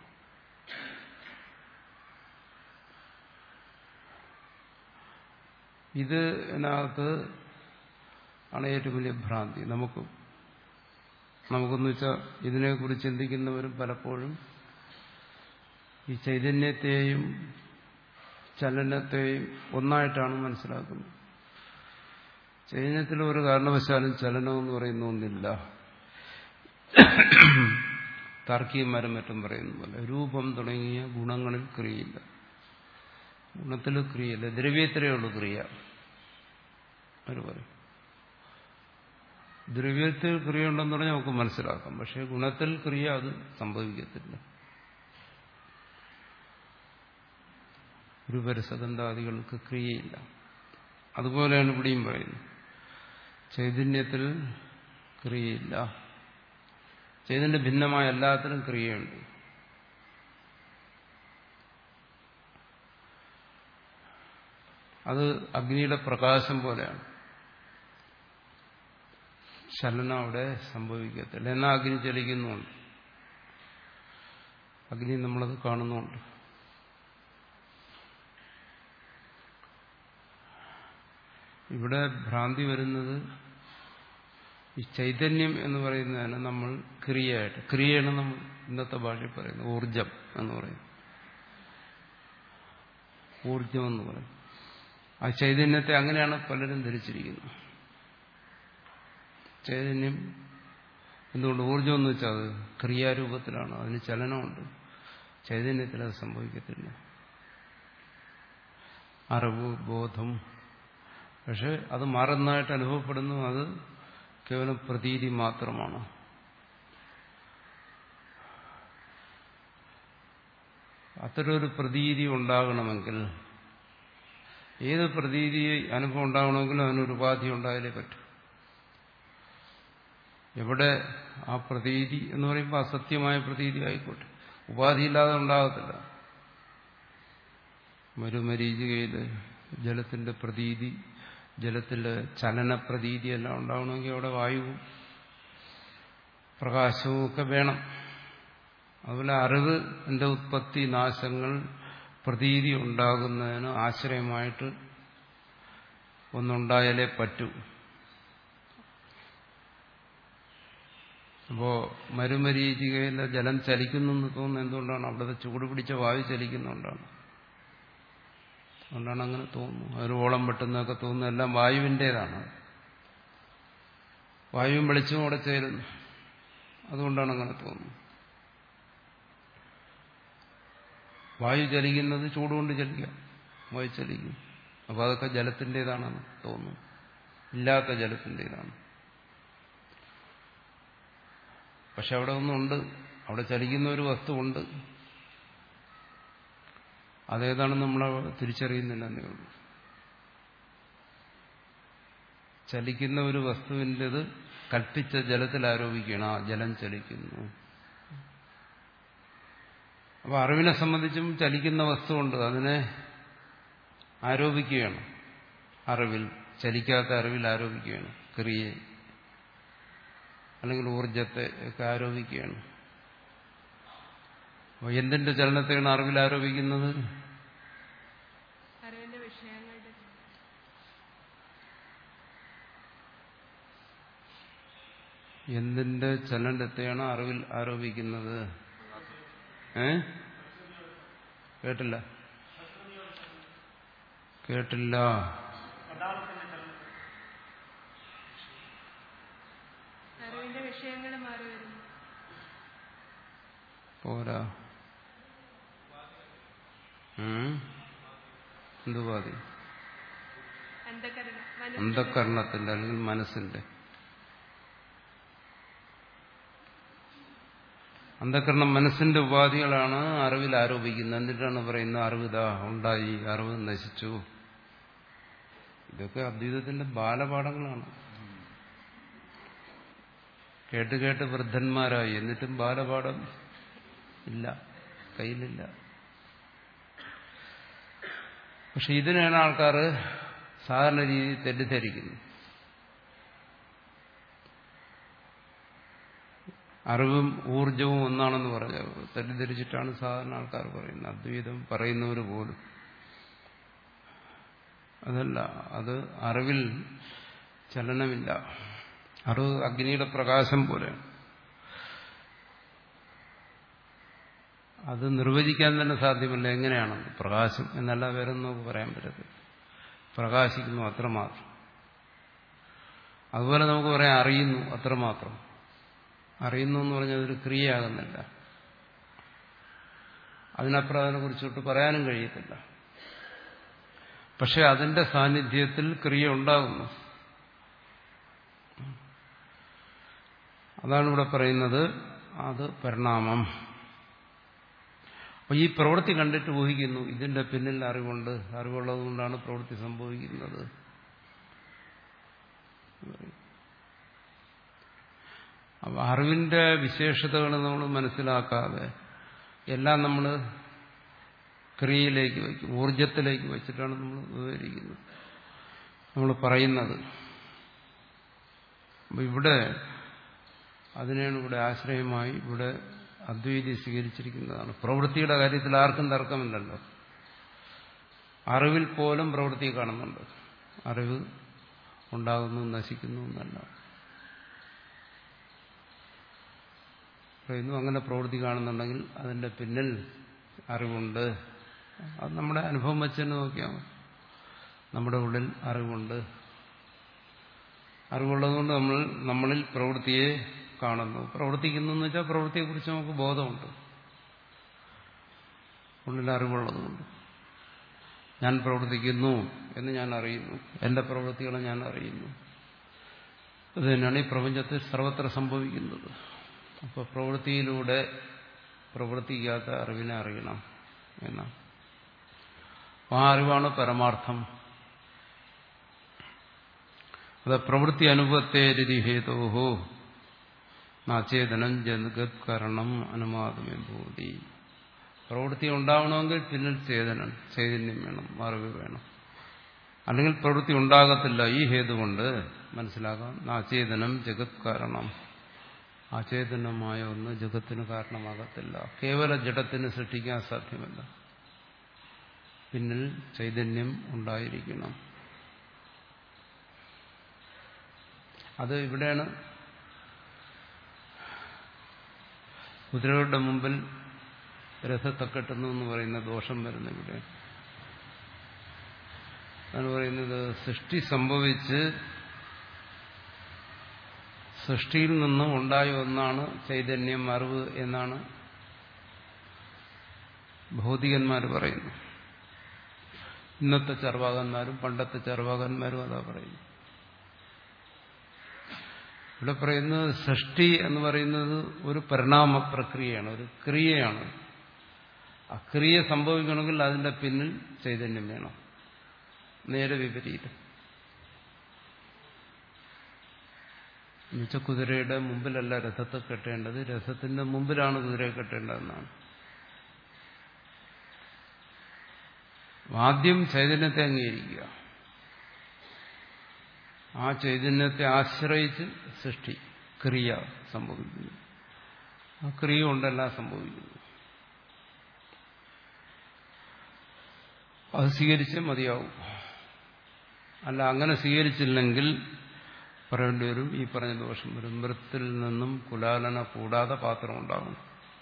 ഇത് ഇതിനകത്ത് ആണ് ഏറ്റവും വലിയ ഭ്രാന്തി. നമുക്ക് നമുക്കെന്ന് വെച്ചാൽ ഇതിനെക്കുറിച്ച് ചിന്തിക്കുന്നവരും പലപ്പോഴും ഈ ചൈതന്യത്തെയും ചലനത്തെയും ഒന്നായിട്ടാണ് മനസ്സിലാക്കുന്നത്. ചൈതന്യത്തിൽ ഒരു കാരണവശാലും ചലനം എന്ന് പറയുന്ന ഒന്നില്ല. താർക്കികന്മാരും മറ്റും പറയുന്ന പോലെ രൂപം തുടങ്ങിയ ഗുണങ്ങളിൽ ക്രിയയില്ല. ഗുണത്തിൽ ക്രിയയില്ല, ദ്രവ്യത്തിലേ ഉള്ളൂ ക്രിയ. അവർ പറയും ദ്രവ്യത്തിൽ ക്രിയ ഉണ്ടെന്ന് പറഞ്ഞാൽ നമുക്ക് മനസ്സിലാക്കാം. പക്ഷെ ഗുണത്തിൽ ക്രിയ അത് സംഭവിക്കത്തില്ല. രൂപരസഗന്ധാദികൾക്ക് ക്രിയയില്ല. അതുപോലെയാണ് ഇവിടെയും പറയുന്നത്. ചൈതന്യത്തിൽ ക്രിയയില്ല. ചൈതന്യ ഭിന്നമായ എല്ലാത്തിനും ക്രിയയുണ്ട്. അത് അഗ്നിയുടെ പ്രകാശം പോലെയാണ്. ചലനം അവിടെ സംഭവിക്കത്തില്ല. എന്നാൽ അഗ്നി ചലിക്കുന്നുണ്ട്. അഗ്നി നമ്മളത് കാണുന്നുണ്ട്. ഇവിടെ ഭ്രാന്തി വരുന്നത് ഈ ചൈതന്യം എന്ന് പറയുന്നതാണ് നമ്മൾ ക്രിയയായിട്ട്, ക്രിയയാണ് നമ്മൾ ഇന്നത്തെ ഭാഷയിൽ പറയുന്നത് ഊർജം എന്ന് പറയും. ഊർജം എന്ന് പറയും. ആ ചൈതന്യത്തെ അങ്ങനെയാണ് പലരും ധരിച്ചിരിക്കുന്നത്. ചൈതന്യം എന്തുകൊണ്ട്? ഊർജം എന്ന് വെച്ചാൽ അത് ക്രിയാരൂപത്തിലാണ്, അതിന് ചലനമുണ്ട്. ചൈതന്യത്തിൽ അത് സംഭവിക്കത്തില്ല. അറിവ്, ബോധം, പക്ഷെ അത് മാറുന്നതായിട്ട് അനുഭവപ്പെടുന്നു. അത് കേവലം പ്രതീതി മാത്രമാണ്. അത്തരമൊരു പ്രതീതി ഉണ്ടാകണമെങ്കിൽ, ഏത് പ്രതീതി അനുഭവം ഉണ്ടാകണമെങ്കിലും അതിനൊരു ഉപാധി ഉണ്ടായാലേ പറ്റൂ. എവിടെ ആ പ്രതീതി എന്ന് പറയുമ്പോൾ അസത്യമായ പ്രതീതി ആയിക്കോട്ടെ, ഉപാധിയില്ലാതെ ഉണ്ടാകത്തില്ല. മരുമരീചികയിൽ ജലത്തിന്റെ പ്രതീതി, ജലത്തിലെ ചലനപ്രതീതി എല്ലാം ഉണ്ടാവണമെങ്കിൽ അവിടെ വായുവും പ്രകാശവും ഒക്കെ വേണം. അതുപോലെ അറിവ് എന്റെ ഉത്പത്തി നാശങ്ങൾ പ്രതീതി ഉണ്ടാകുന്നതിന് ആശ്രയമായിട്ട് ഒന്നുണ്ടായാലേ പറ്റൂ. അപ്പോ മരുമരീചികയിലെ ജലം ചലിക്കുന്നു എന്ന് തോന്നുന്നത് എന്തുകൊണ്ടാണ്? അവിടുത്തെ ചൂട് പിടിച്ച വായു ചലിക്കുന്നുകൊണ്ടാണ്. അതുകൊണ്ടാണ് അങ്ങനെ തോന്നുന്നു. ഒരു ഓളം വെട്ടുന്നതൊക്കെ തോന്നുന്നു എല്ലാം വായുവിൻ്റേതാണ്. വായുവും വെളിച്ചവും അവിടെ ചേരുന്നു. അതുകൊണ്ടാണ് അങ്ങനെ തോന്നുന്നത്. വായു ചലിക്കുന്നത് ചൂടുകൊണ്ട് ചലിക്കാം, വായു ചലിക്കും. അപ്പോൾ അതൊക്കെ ജലത്തിൻ്റേതാണെന്ന് തോന്നുന്നു, ഇല്ലാത്ത ജലത്തിൻ്റേതാണ്. പക്ഷെ അവിടെ ഒന്നുണ്ട്, അവിടെ ചലിക്കുന്ന ഒരു വസ്തുവുണ്ട്. അതേതാണെന്ന് നമ്മൾ തിരിച്ചറിയുന്നില്ല എന്നേ ഉള്ളൂ. ചലിക്കുന്ന ഒരു വസ്തുവിൻ്റെത് കൽപ്പിച്ച ജലത്തിൽ ആരോപിക്കണം. ആ ജലം ചലിക്കുന്നു. അപ്പോൾ അറിവിനെ സംബന്ധിച്ചും ചലിക്കുന്ന വസ്തുവുണ്ട്, അതിനെ ആരോപിക്കുകയാണ്. അറിവിൽ ചലിക്കാത്ത അറിവിൽ ആരോപിക്കുകയാണ്, ക്രിയയെ അല്ലെങ്കിൽ ഊർജത്തെ ഒക്കെ ആരോപിക്കുകയാണ്. അപ്പോൾ എന്തിന്റെ ചലനത്തെയാണ് അറിവിൽ ആരോപിക്കുന്നത്?
അറിവിന്റെ വിഷയങ്ങളുടെ
എന്തിന്റെ ചലനത്തെയാണ് അറിവിൽ ആരോപിക്കുന്നത്? ഏ കേട്ടില്ല കേട്ടില്ല
അറിവിന്റെ വിഷയങ്ങൾ മാറി വരുന്നു.
പോരാ. എന്തുവാതി?
അന്ധകരണം,
അന്ധകരണത്തിന്റെ അല്ലെങ്കിൽ മനസ്സിന്റെ. അന്ധകരണം മനസ്സിന്റെ ഉപാധികളാണ് അറിവിൽ ആരോപിക്കുന്നത്. എന്നിട്ടാണ് പറയുന്നത് അറിവിതാ ഉണ്ടായി, അറിവ് നശിച്ചു. ഇതൊക്കെ അദ്വൈതത്തിന്റെ ബാലപാഠങ്ങളാണ്. കേട്ട് കേട്ട് വൃദ്ധന്മാരായി, എന്നിട്ടും ബാലപാഠം ഇല്ല, കയ്യിലില്ല. പക്ഷെ ഇതിനാണ് ആൾക്കാർ സാധാരണ രീതിയിൽ തെറ്റിദ്ധരിക്കുന്നത്. അറിവും ഊർജവും ഒന്നാണെന്ന് പറഞ്ഞ തെറ്റിദ്ധരിച്ചിട്ടാണ് സാധാരണ ആൾക്കാർ പറയുന്നത്. അദ്വൈതം പറയുന്നവർ പോലും അതല്ല, അത് അറിവിൽ ചലനമില്ല. അറിവ് അഗ്നിയുടെ പ്രകാശം പോലെയാണ്. അത് നിർവചിക്കാൻ തന്നെ സാധ്യമല്ല. എങ്ങനെയാണ് പ്രകാശം എന്നല്ല വേറെ നമുക്ക് പറയാൻ പറ്റത്തില്ല. പ്രകാശിക്കുന്നു അത്രമാത്രം. അതുപോലെ നമുക്ക് പറയാം അറിയുന്നു അത്രമാത്രം. അറിയുന്നു എന്ന് പറഞ്ഞാൽ അതൊരു ക്രിയയാകുന്നില്ല. അതിനപ്പുറം അതിനെ കുറിച്ചോട്ട് പറയാനും കഴിയത്തില്ല. പക്ഷെ അതിന്റെ സാന്നിധ്യത്തിൽ ക്രിയ ഉണ്ടാകുന്നു. അതാണ് ഇവിടെ പറയുന്നത്, അത് പരിണാമം. അപ്പൊ ഈ പ്രവൃത്തി കണ്ടിട്ട് ഊഹിക്കുന്നു ഇതിന്റെ പിന്നിൽ അറിവുണ്ട്, അറിവുള്ളതുകൊണ്ടാണ് പ്രവൃത്തി സംഭവിക്കുന്നത്. അപ്പൊ അറിവിന്റെ വിശേഷതകൾ നമ്മൾ മനസ്സിലാക്കാതെ എല്ലാം നമ്മൾ ക്രിയയിലേക്ക് വയ്ക്കും, ഊർജത്തിലേക്ക് വെച്ചിട്ടാണ് നമ്മൾ വിവരിക്കുന്നത്, നമ്മൾ പറയുന്നത്. അപ്പൊ ഇവിടെ അതിനെയാണ് ഇവിടെ ആശ്രയമായി ഇവിടെ അദ്വൈതി സ്വീകരിച്ചിരിക്കുന്നതാണ്. പ്രവൃത്തിയുടെ കാര്യത്തിൽ ആർക്കും തർക്കമില്ലല്ലോ. അറിവിൽ പോലും പ്രവൃത്തി കാണുന്നുണ്ട്. അറിവ് ഉണ്ടാകുന്നു നശിക്കുന്നു എന്നല്ല പറയുന്നു. അങ്ങനെ പ്രവൃത്തി കാണുന്നുണ്ടെങ്കിൽ അതിന്റെ പിന്നിൽ അറിവുണ്ട്. അത് നമ്മുടെ അനുഭവം വെച്ച് തന്നെ നോക്കിയാൽ നമ്മുടെ ഉള്ളിൽ അറിവുണ്ട്. അറിവുള്ളതുകൊണ്ട് നമ്മൾ നമ്മളിൽ പ്രവൃത്തിയെ കാണുന്നു. പ്രവർത്തിക്കുന്നു എന്ന് വെച്ചാൽ പ്രവൃത്തിയെക്കുറിച്ച് നമുക്ക് ബോധമുണ്ട്, ഉള്ളിൽ അറിവുള്ളതുകൊണ്ട്. ഞാൻ പ്രവർത്തിക്കുന്നു എന്ന് ഞാൻ അറിയുന്നു, എന്റെ പ്രവൃത്തികളെ ഞാൻ അറിയുന്നു. അത് തന്നെയാണ് ഈ പ്രപഞ്ചത്തിൽ സർവത്ര സംഭവിക്കുന്നത്. അപ്പോൾ പ്രവൃത്തിയിലൂടെ പ്രവർത്തിക്കാത്ത അറിവിനെ അറിയണം എന്നാണ്. ആ അറിവാണ് പരമാർത്ഥം. അത് പ്രവൃത്തി അനുഭവത്തെ രതിഹേതോഹോ നാചേതനം ജഗത് കരണം അനുമാതമേ ഭൂതി. പ്രവൃത്തി ഉണ്ടാവണമെങ്കിൽ പിന്നിൽ ചേതനം ചൈതന്യം വേണം, അറിവ് വേണം. അല്ലെങ്കിൽ പ്രവൃത്തി ഉണ്ടാകത്തില്ല. ഈ ഹേതു കൊണ്ട് മനസ്സിലാക്കാം, നാചേതനം ജഗത് കാരണം. അചേതനമായ ഒന്ന് ജഗത്തിന് കാരണമാകത്തില്ല. കേവല ജഡത്തിന് സൃഷ്ടിക്കാൻ സാധ്യമല്ല. പിന്നിൽ ചൈതന്യം ഉണ്ടായിരിക്കണം. അത് ഇവിടെയാണ് കുതിരകളുടെ മുമ്പിൽ രഥത്തെ കെട്ടുന്നു എന്ന് പറയുന്ന ദോഷം വരുന്ന ഇവിടെ. അതാണ് പറയുന്നത്, സൃഷ്ടി സംഭവിച്ച് സൃഷ്ടിയിൽ നിന്നും ഉണ്ടായ ഒന്നാണ് ചൈതന്യം, അറിവ് എന്നാണ് ഭൗതികന്മാർ പറയുന്നു. ഇന്നത്തെ ചർവാകന്മാരും പണ്ടത്തെ ചർവാകന്മാരും അതാ പറയുന്നു. ഇവിടെ പറയുന്നത് സൃഷ്ടി എന്ന് പറയുന്നത് ഒരു പരിണാമ പ്രക്രിയയാണ്, ഒരു ക്രിയയാണ്. ആ ക്രിയ സംഭവിക്കണമെങ്കിൽ അതിന്റെ പിന്നിൽ ചൈതന്യം വേണം. നേരെ വിപരീതം. എന്നുവെച്ചാൽ കുതിരയുടെ മുമ്പിലല്ല രഥത്തെ കെട്ടേണ്ടത്, രഥത്തിന്റെ മുമ്പിലാണ് കുതിരയെ കെട്ടേണ്ടതെന്നാണ്. ആദ്യം ചൈതന്യത്തെ അംഗീകരിക്കുക. ആ ചൈതന്യത്തെ ആശ്രയിച്ച് സൃഷ്ടി ക്രിയ സംഭവിക്കുന്നു. ആ ക്രിയ കൊണ്ടെല്ലാം സംഭവിക്കുന്നു. അത് സ്വീകരിച്ചേ മതിയാവും. അല്ല, അങ്ങനെ സ്വീകരിച്ചില്ലെങ്കിൽ പറയേണ്ടി വരും, ഈ പറഞ്ഞ ദോഷം വരും. മൃത്തിൽ നിന്നും കുലാലന കൂടാതെ പാത്രം ഉണ്ടാകും.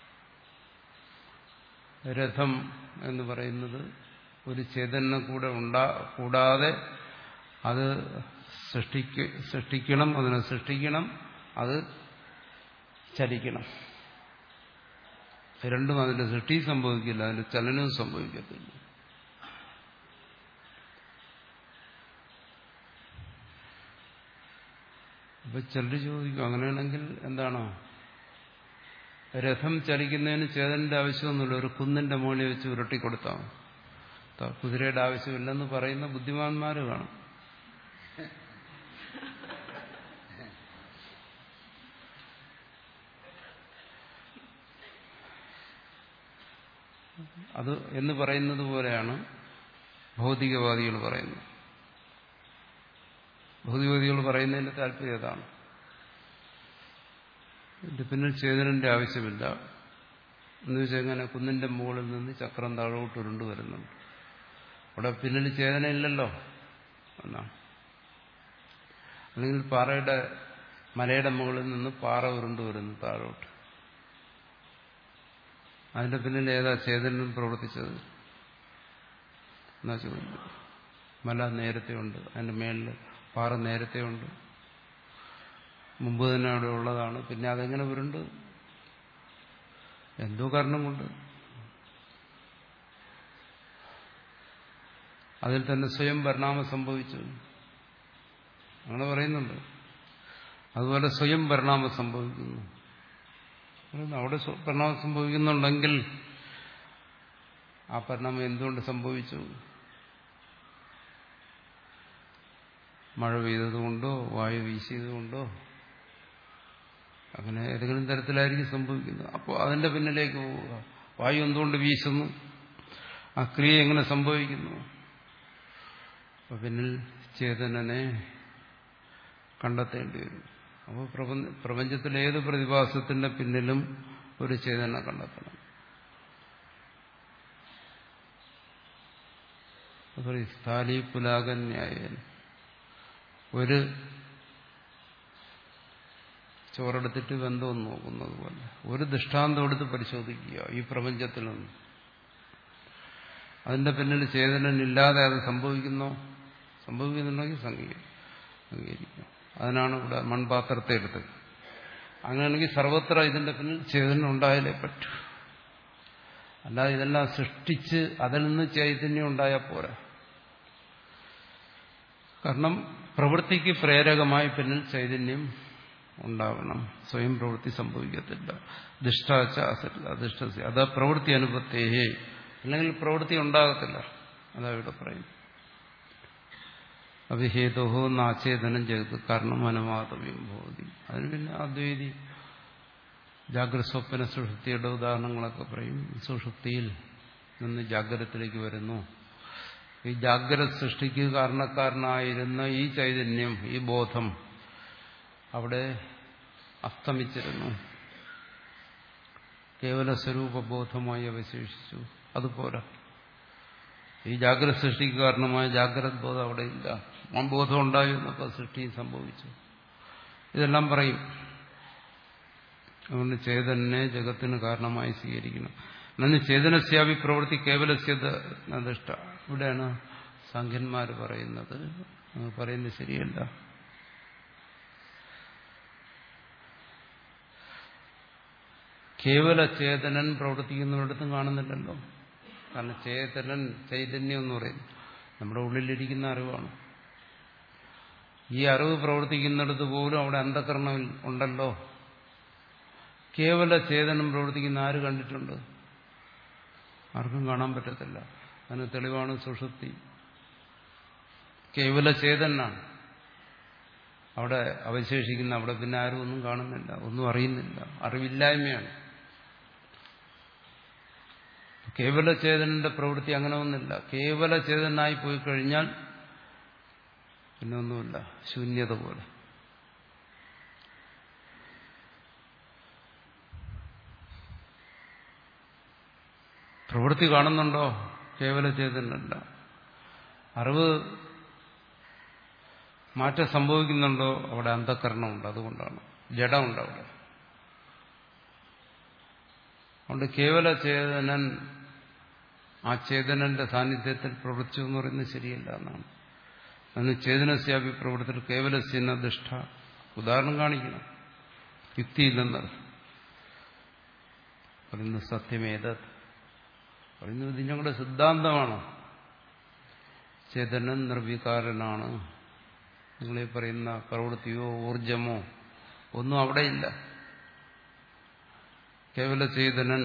രഥം എന്ന് പറയുന്നത് ഒരു ചൈതന്യം കൂടെ ഉണ്ടാ കൂടാതെ അത് സൃഷ്ടിക്ക സൃഷ്ടിക്കണം അതിനെ സൃഷ്ടിക്കണം, അത് ചലിക്കണം. രണ്ടും അതിന്റെ സൃഷ്ടി സംഭവിക്കില്ല, അതിന്റെ ചലനവും സംഭവിക്കത്തില്ല. അപ്പൊ ചിലർ ചോദിക്കും, അങ്ങനെയാണെങ്കിൽ എന്താണോ രഥം ചലിക്കുന്നതിന് ചേതന്റെ ആവശ്യമൊന്നുമില്ല, ഒരു കുന്നിന്റെ മുകളിൽ വെച്ച് ഉരുട്ടിക്കൊടുത്താൽ കുതിരയുടെ ആവശ്യമില്ലെന്ന് പറയുന്ന ബുദ്ധിമാന്മാർ കാണും. അത് എന്ന് പറയുന്നത് പോലെയാണ് ഭൗതികവാദികൾ പറയുന്നത്. ഭൗതികവാദികൾ പറയുന്നതിന്റെ താല്പര്യം അതാണ്. ഇതിന്റെ പിന്നിൽ ചേതനന്റെ ആവശ്യമില്ല എന്ന് വെച്ചാൽ എങ്ങനെ കുന്നിന്റെ മുകളിൽ നിന്ന് ചക്രം താഴോട്ട് ഉരുണ്ടു വരുന്നുണ്ട്, അവിടെ പിന്നിൽ ചേതന ഇല്ലല്ലോ എന്നാണ്. അല്ലെങ്കിൽ പാറയുടെ മലയുടെ മുകളിൽ നിന്ന് പാറ ഉരുണ്ടു വരുന്നു താഴോട്ട്, അതിന്റെ പിന്നിൽ ഏതാ ചേതനം പ്രവർത്തിച്ചത് എന്നാ ചോദിക്കും. മല നേരത്തെ ഉണ്ട്, അതിന്റെ മേളിൽ പാറ നേരത്തെ ഉണ്ട്, മുമ്പ് തന്നെ അവിടെ ഉള്ളതാണ്, പിന്നെ അതെങ്ങനെ ഉരുണ്ട്? എന്തോ കാരണം കൊണ്ട്. അതിൽ തന്നെ സ്വയം പരിണാമം സംഭവിച്ചു, അങ്ങനെ പറയുന്നുണ്ട്. അതുപോലെ സ്വയം പരിണാമം സംഭവിക്കുന്നു. അവിടെ പരിണാമം സംഭവിക്കുന്നുണ്ടെങ്കിൽ ആ പരിണാമം എന്തുകൊണ്ട് സംഭവിച്ചു? മഴ പെയ്തതുകൊണ്ടോ വായു വീശിയതുകൊണ്ടോ അങ്ങനെ ഏതെങ്കിലും തരത്തിലായിരിക്കും സംഭവിക്കുന്നത്. അപ്പോൾ അതിന്റെ പിന്നിലേക്ക് പോവുക. വായു എന്തുകൊണ്ട് വീശുന്നു? ആ ക്രിയ എങ്ങനെ സംഭവിക്കുന്നു? അപ്പൊ പിന്നിൽ ചേതനനെ കണ്ടെത്തേണ്ടി വരും. അപ്പോൾ പ്രപഞ്ചത്തിലെ ഏത് പ്രതിഭാസത്തിന്റെ പിന്നിലും ഒരു ചേതന കണ്ടെത്തണം. സ്ഥാലി പുലാകന്യായൻ ഒരു ചോറെടുത്തിട്ട് ബന്ധം നോക്കുന്നത് പോലെ ഒരു ദൃഷ്ടാന്തം എടുത്ത് പരിശോധിക്കുക ഈ പ്രപഞ്ചത്തിൽ നിന്ന്. അതിന്റെ പിന്നിൽ ചേതനനില്ലാതെ അത് സംഭവിക്കുന്നോ? സംഭവിക്കുന്നുണ്ടെങ്കിൽ അംഗീകരിക്കും. അതിനാണ് ഇവിടെ മൺപാത്രത്തെ എടുത്തത്. അങ്ങനെയാണെങ്കിൽ സർവത്ര ഇതിന്റെ പിന്നിൽ ചേതന ഉണ്ടായാലേ പറ്റൂ. അല്ലാതെ ഇതെല്ലാം സൃഷ്ടിച്ച് അതിൽ നിന്ന് ചൈതന്യം ഉണ്ടായാൽ പോരാ. കാരണം പ്രവൃത്തിക്ക് പ്രേരകമായി പിന്നിൽ ചൈതന്യം ഉണ്ടാവണം. സ്വയം പ്രവൃത്തി സംഭവിക്കത്തില്ല. ദുഷ്ടാച്ച അധിഷ്ഠ അത് പ്രവൃത്തി അനുപത്തേഹേ, അല്ലെങ്കിൽ പ്രവൃത്തി ഉണ്ടാകത്തില്ല. അതാ ഇവിടെ പറയും. അവിഹേതോഹോ നാചേതനം ജഗത്ത് കാരണം അനുമാതവ്യം ഭവതി. അതിന് പിന്നെ അദ്വൈതി ജാഗ്രത സ്വപ്ന സുഷുപ്തിയുടെ ഉദാഹരണങ്ങളൊക്കെ പറയും. സുഷുപ്തിയിൽ നിന്ന് ജാഗ്രതത്തിലേക്ക് വരുന്നു. ഈ ജാഗ്രത സൃഷ്ടിക്ക് കാരണക്കാരനായിരുന്ന ഈ ചൈതന്യം, ഈ ബോധം അവിടെ അസ്തമിച്ചിരുന്നു, കേവല സ്വരൂപബോധമായി അവശേഷിച്ചു. അതുപോലെ ഈ ജാഗ്രത സൃഷ്ടിക്ക് കാരണമായ ജാഗ്രത ബോധം അവിടെ ഇല്ല. ആ ബോധം ഉണ്ടായിരുന്നപ്പോൾ സൃഷ്ടി സംഭവിച്ചു. ഇതെല്ലാം പറയും. അതുകൊണ്ട് ചേതനെ ജഗത്തിന് കാരണമായി സ്വീകരിക്കണം. നന്ന് ചേതനസ്യാവി പ്രവൃത്തി കേവലസ്യത നദിഷ്ട. ഇവിടെയാണ് സാഖ്യന്മാർ പറയുന്നത്. പറയുന്നത് ശരിയല്ല. കേവല ചേതനൻ പ്രവർത്തിക്കുന്നിടത്തും കാണുന്നില്ലല്ലോ. കാരണം ചേതനൻ ചൈതന്യം എന്ന് പറയുന്നു നമ്മുടെ ഉള്ളിലിരിക്കുന്ന അറിവാണ്. ഈ അറിവ് പ്രവർത്തിക്കുന്നിടത്ത് പോലും അവിടെ അന്ധകരണം ഉണ്ടല്ലോ. കേവല ചേതനം പ്രവർത്തിക്കുന്ന ആര് കണ്ടിട്ടുണ്ട്? ആർക്കും കാണാൻ പറ്റത്തില്ല. അതിന് തെളിവാണ് സുഷുപ്തി. കേവല ചേതനാണ് അവിടെ അവശേഷിക്കുന്ന. അവിടെ പിന്നെ ആരും ഒന്നും കാണുന്നില്ല, ഒന്നും അറിയുന്നില്ല. അറിവില്ലായ്മയാണ്. കേവല ചേതനന്റെ പ്രവൃത്തി അങ്ങനെ ഒന്നുമില്ല. കേവല ചേതനായി പോയി കഴിഞ്ഞാൽ പിന്നെ ഒന്നുമില്ല, ശൂന്യത പോലെ. പ്രവൃത്തി കാണുന്നുണ്ടോ? കേവല ചേതനല്ല. അറിവ് മാറ്റം സംഭവിക്കുന്നുണ്ടോ? അവിടെ അന്ധഃകരണമുണ്ട്. അതുകൊണ്ടാണ് ജഡമുണ്ട് അവിടെ. അതുകൊണ്ട് കേവല ചേതനൻ ആ ചേതനന്റെ സാന്നിധ്യത്തിൽ പ്രവർത്തിച്ചു എന്ന് പറയുന്നത് ശരിയല്ല എന്നാണ്. അന്ന് ചേതനസ്യാപി പ്രവർത്തനം കേവലസ്യന ദുഷ്ട. ഉദാഹരണം കാണിക്കണം, യുക്തിയില്ലെന്നത് പറയുന്നത്. സത്യമേതത് പറയുന്നത് ഇത് ഞങ്ങളുടെ സിദ്ധാന്തമാണ്. ചേതനൻ നിർവികാരനാണ്. നിങ്ങളീ പറയുന്ന പ്രവൃത്തിയോ ഊർജമോ ഒന്നും അവിടെയില്ല. കേവല ചേതനൻ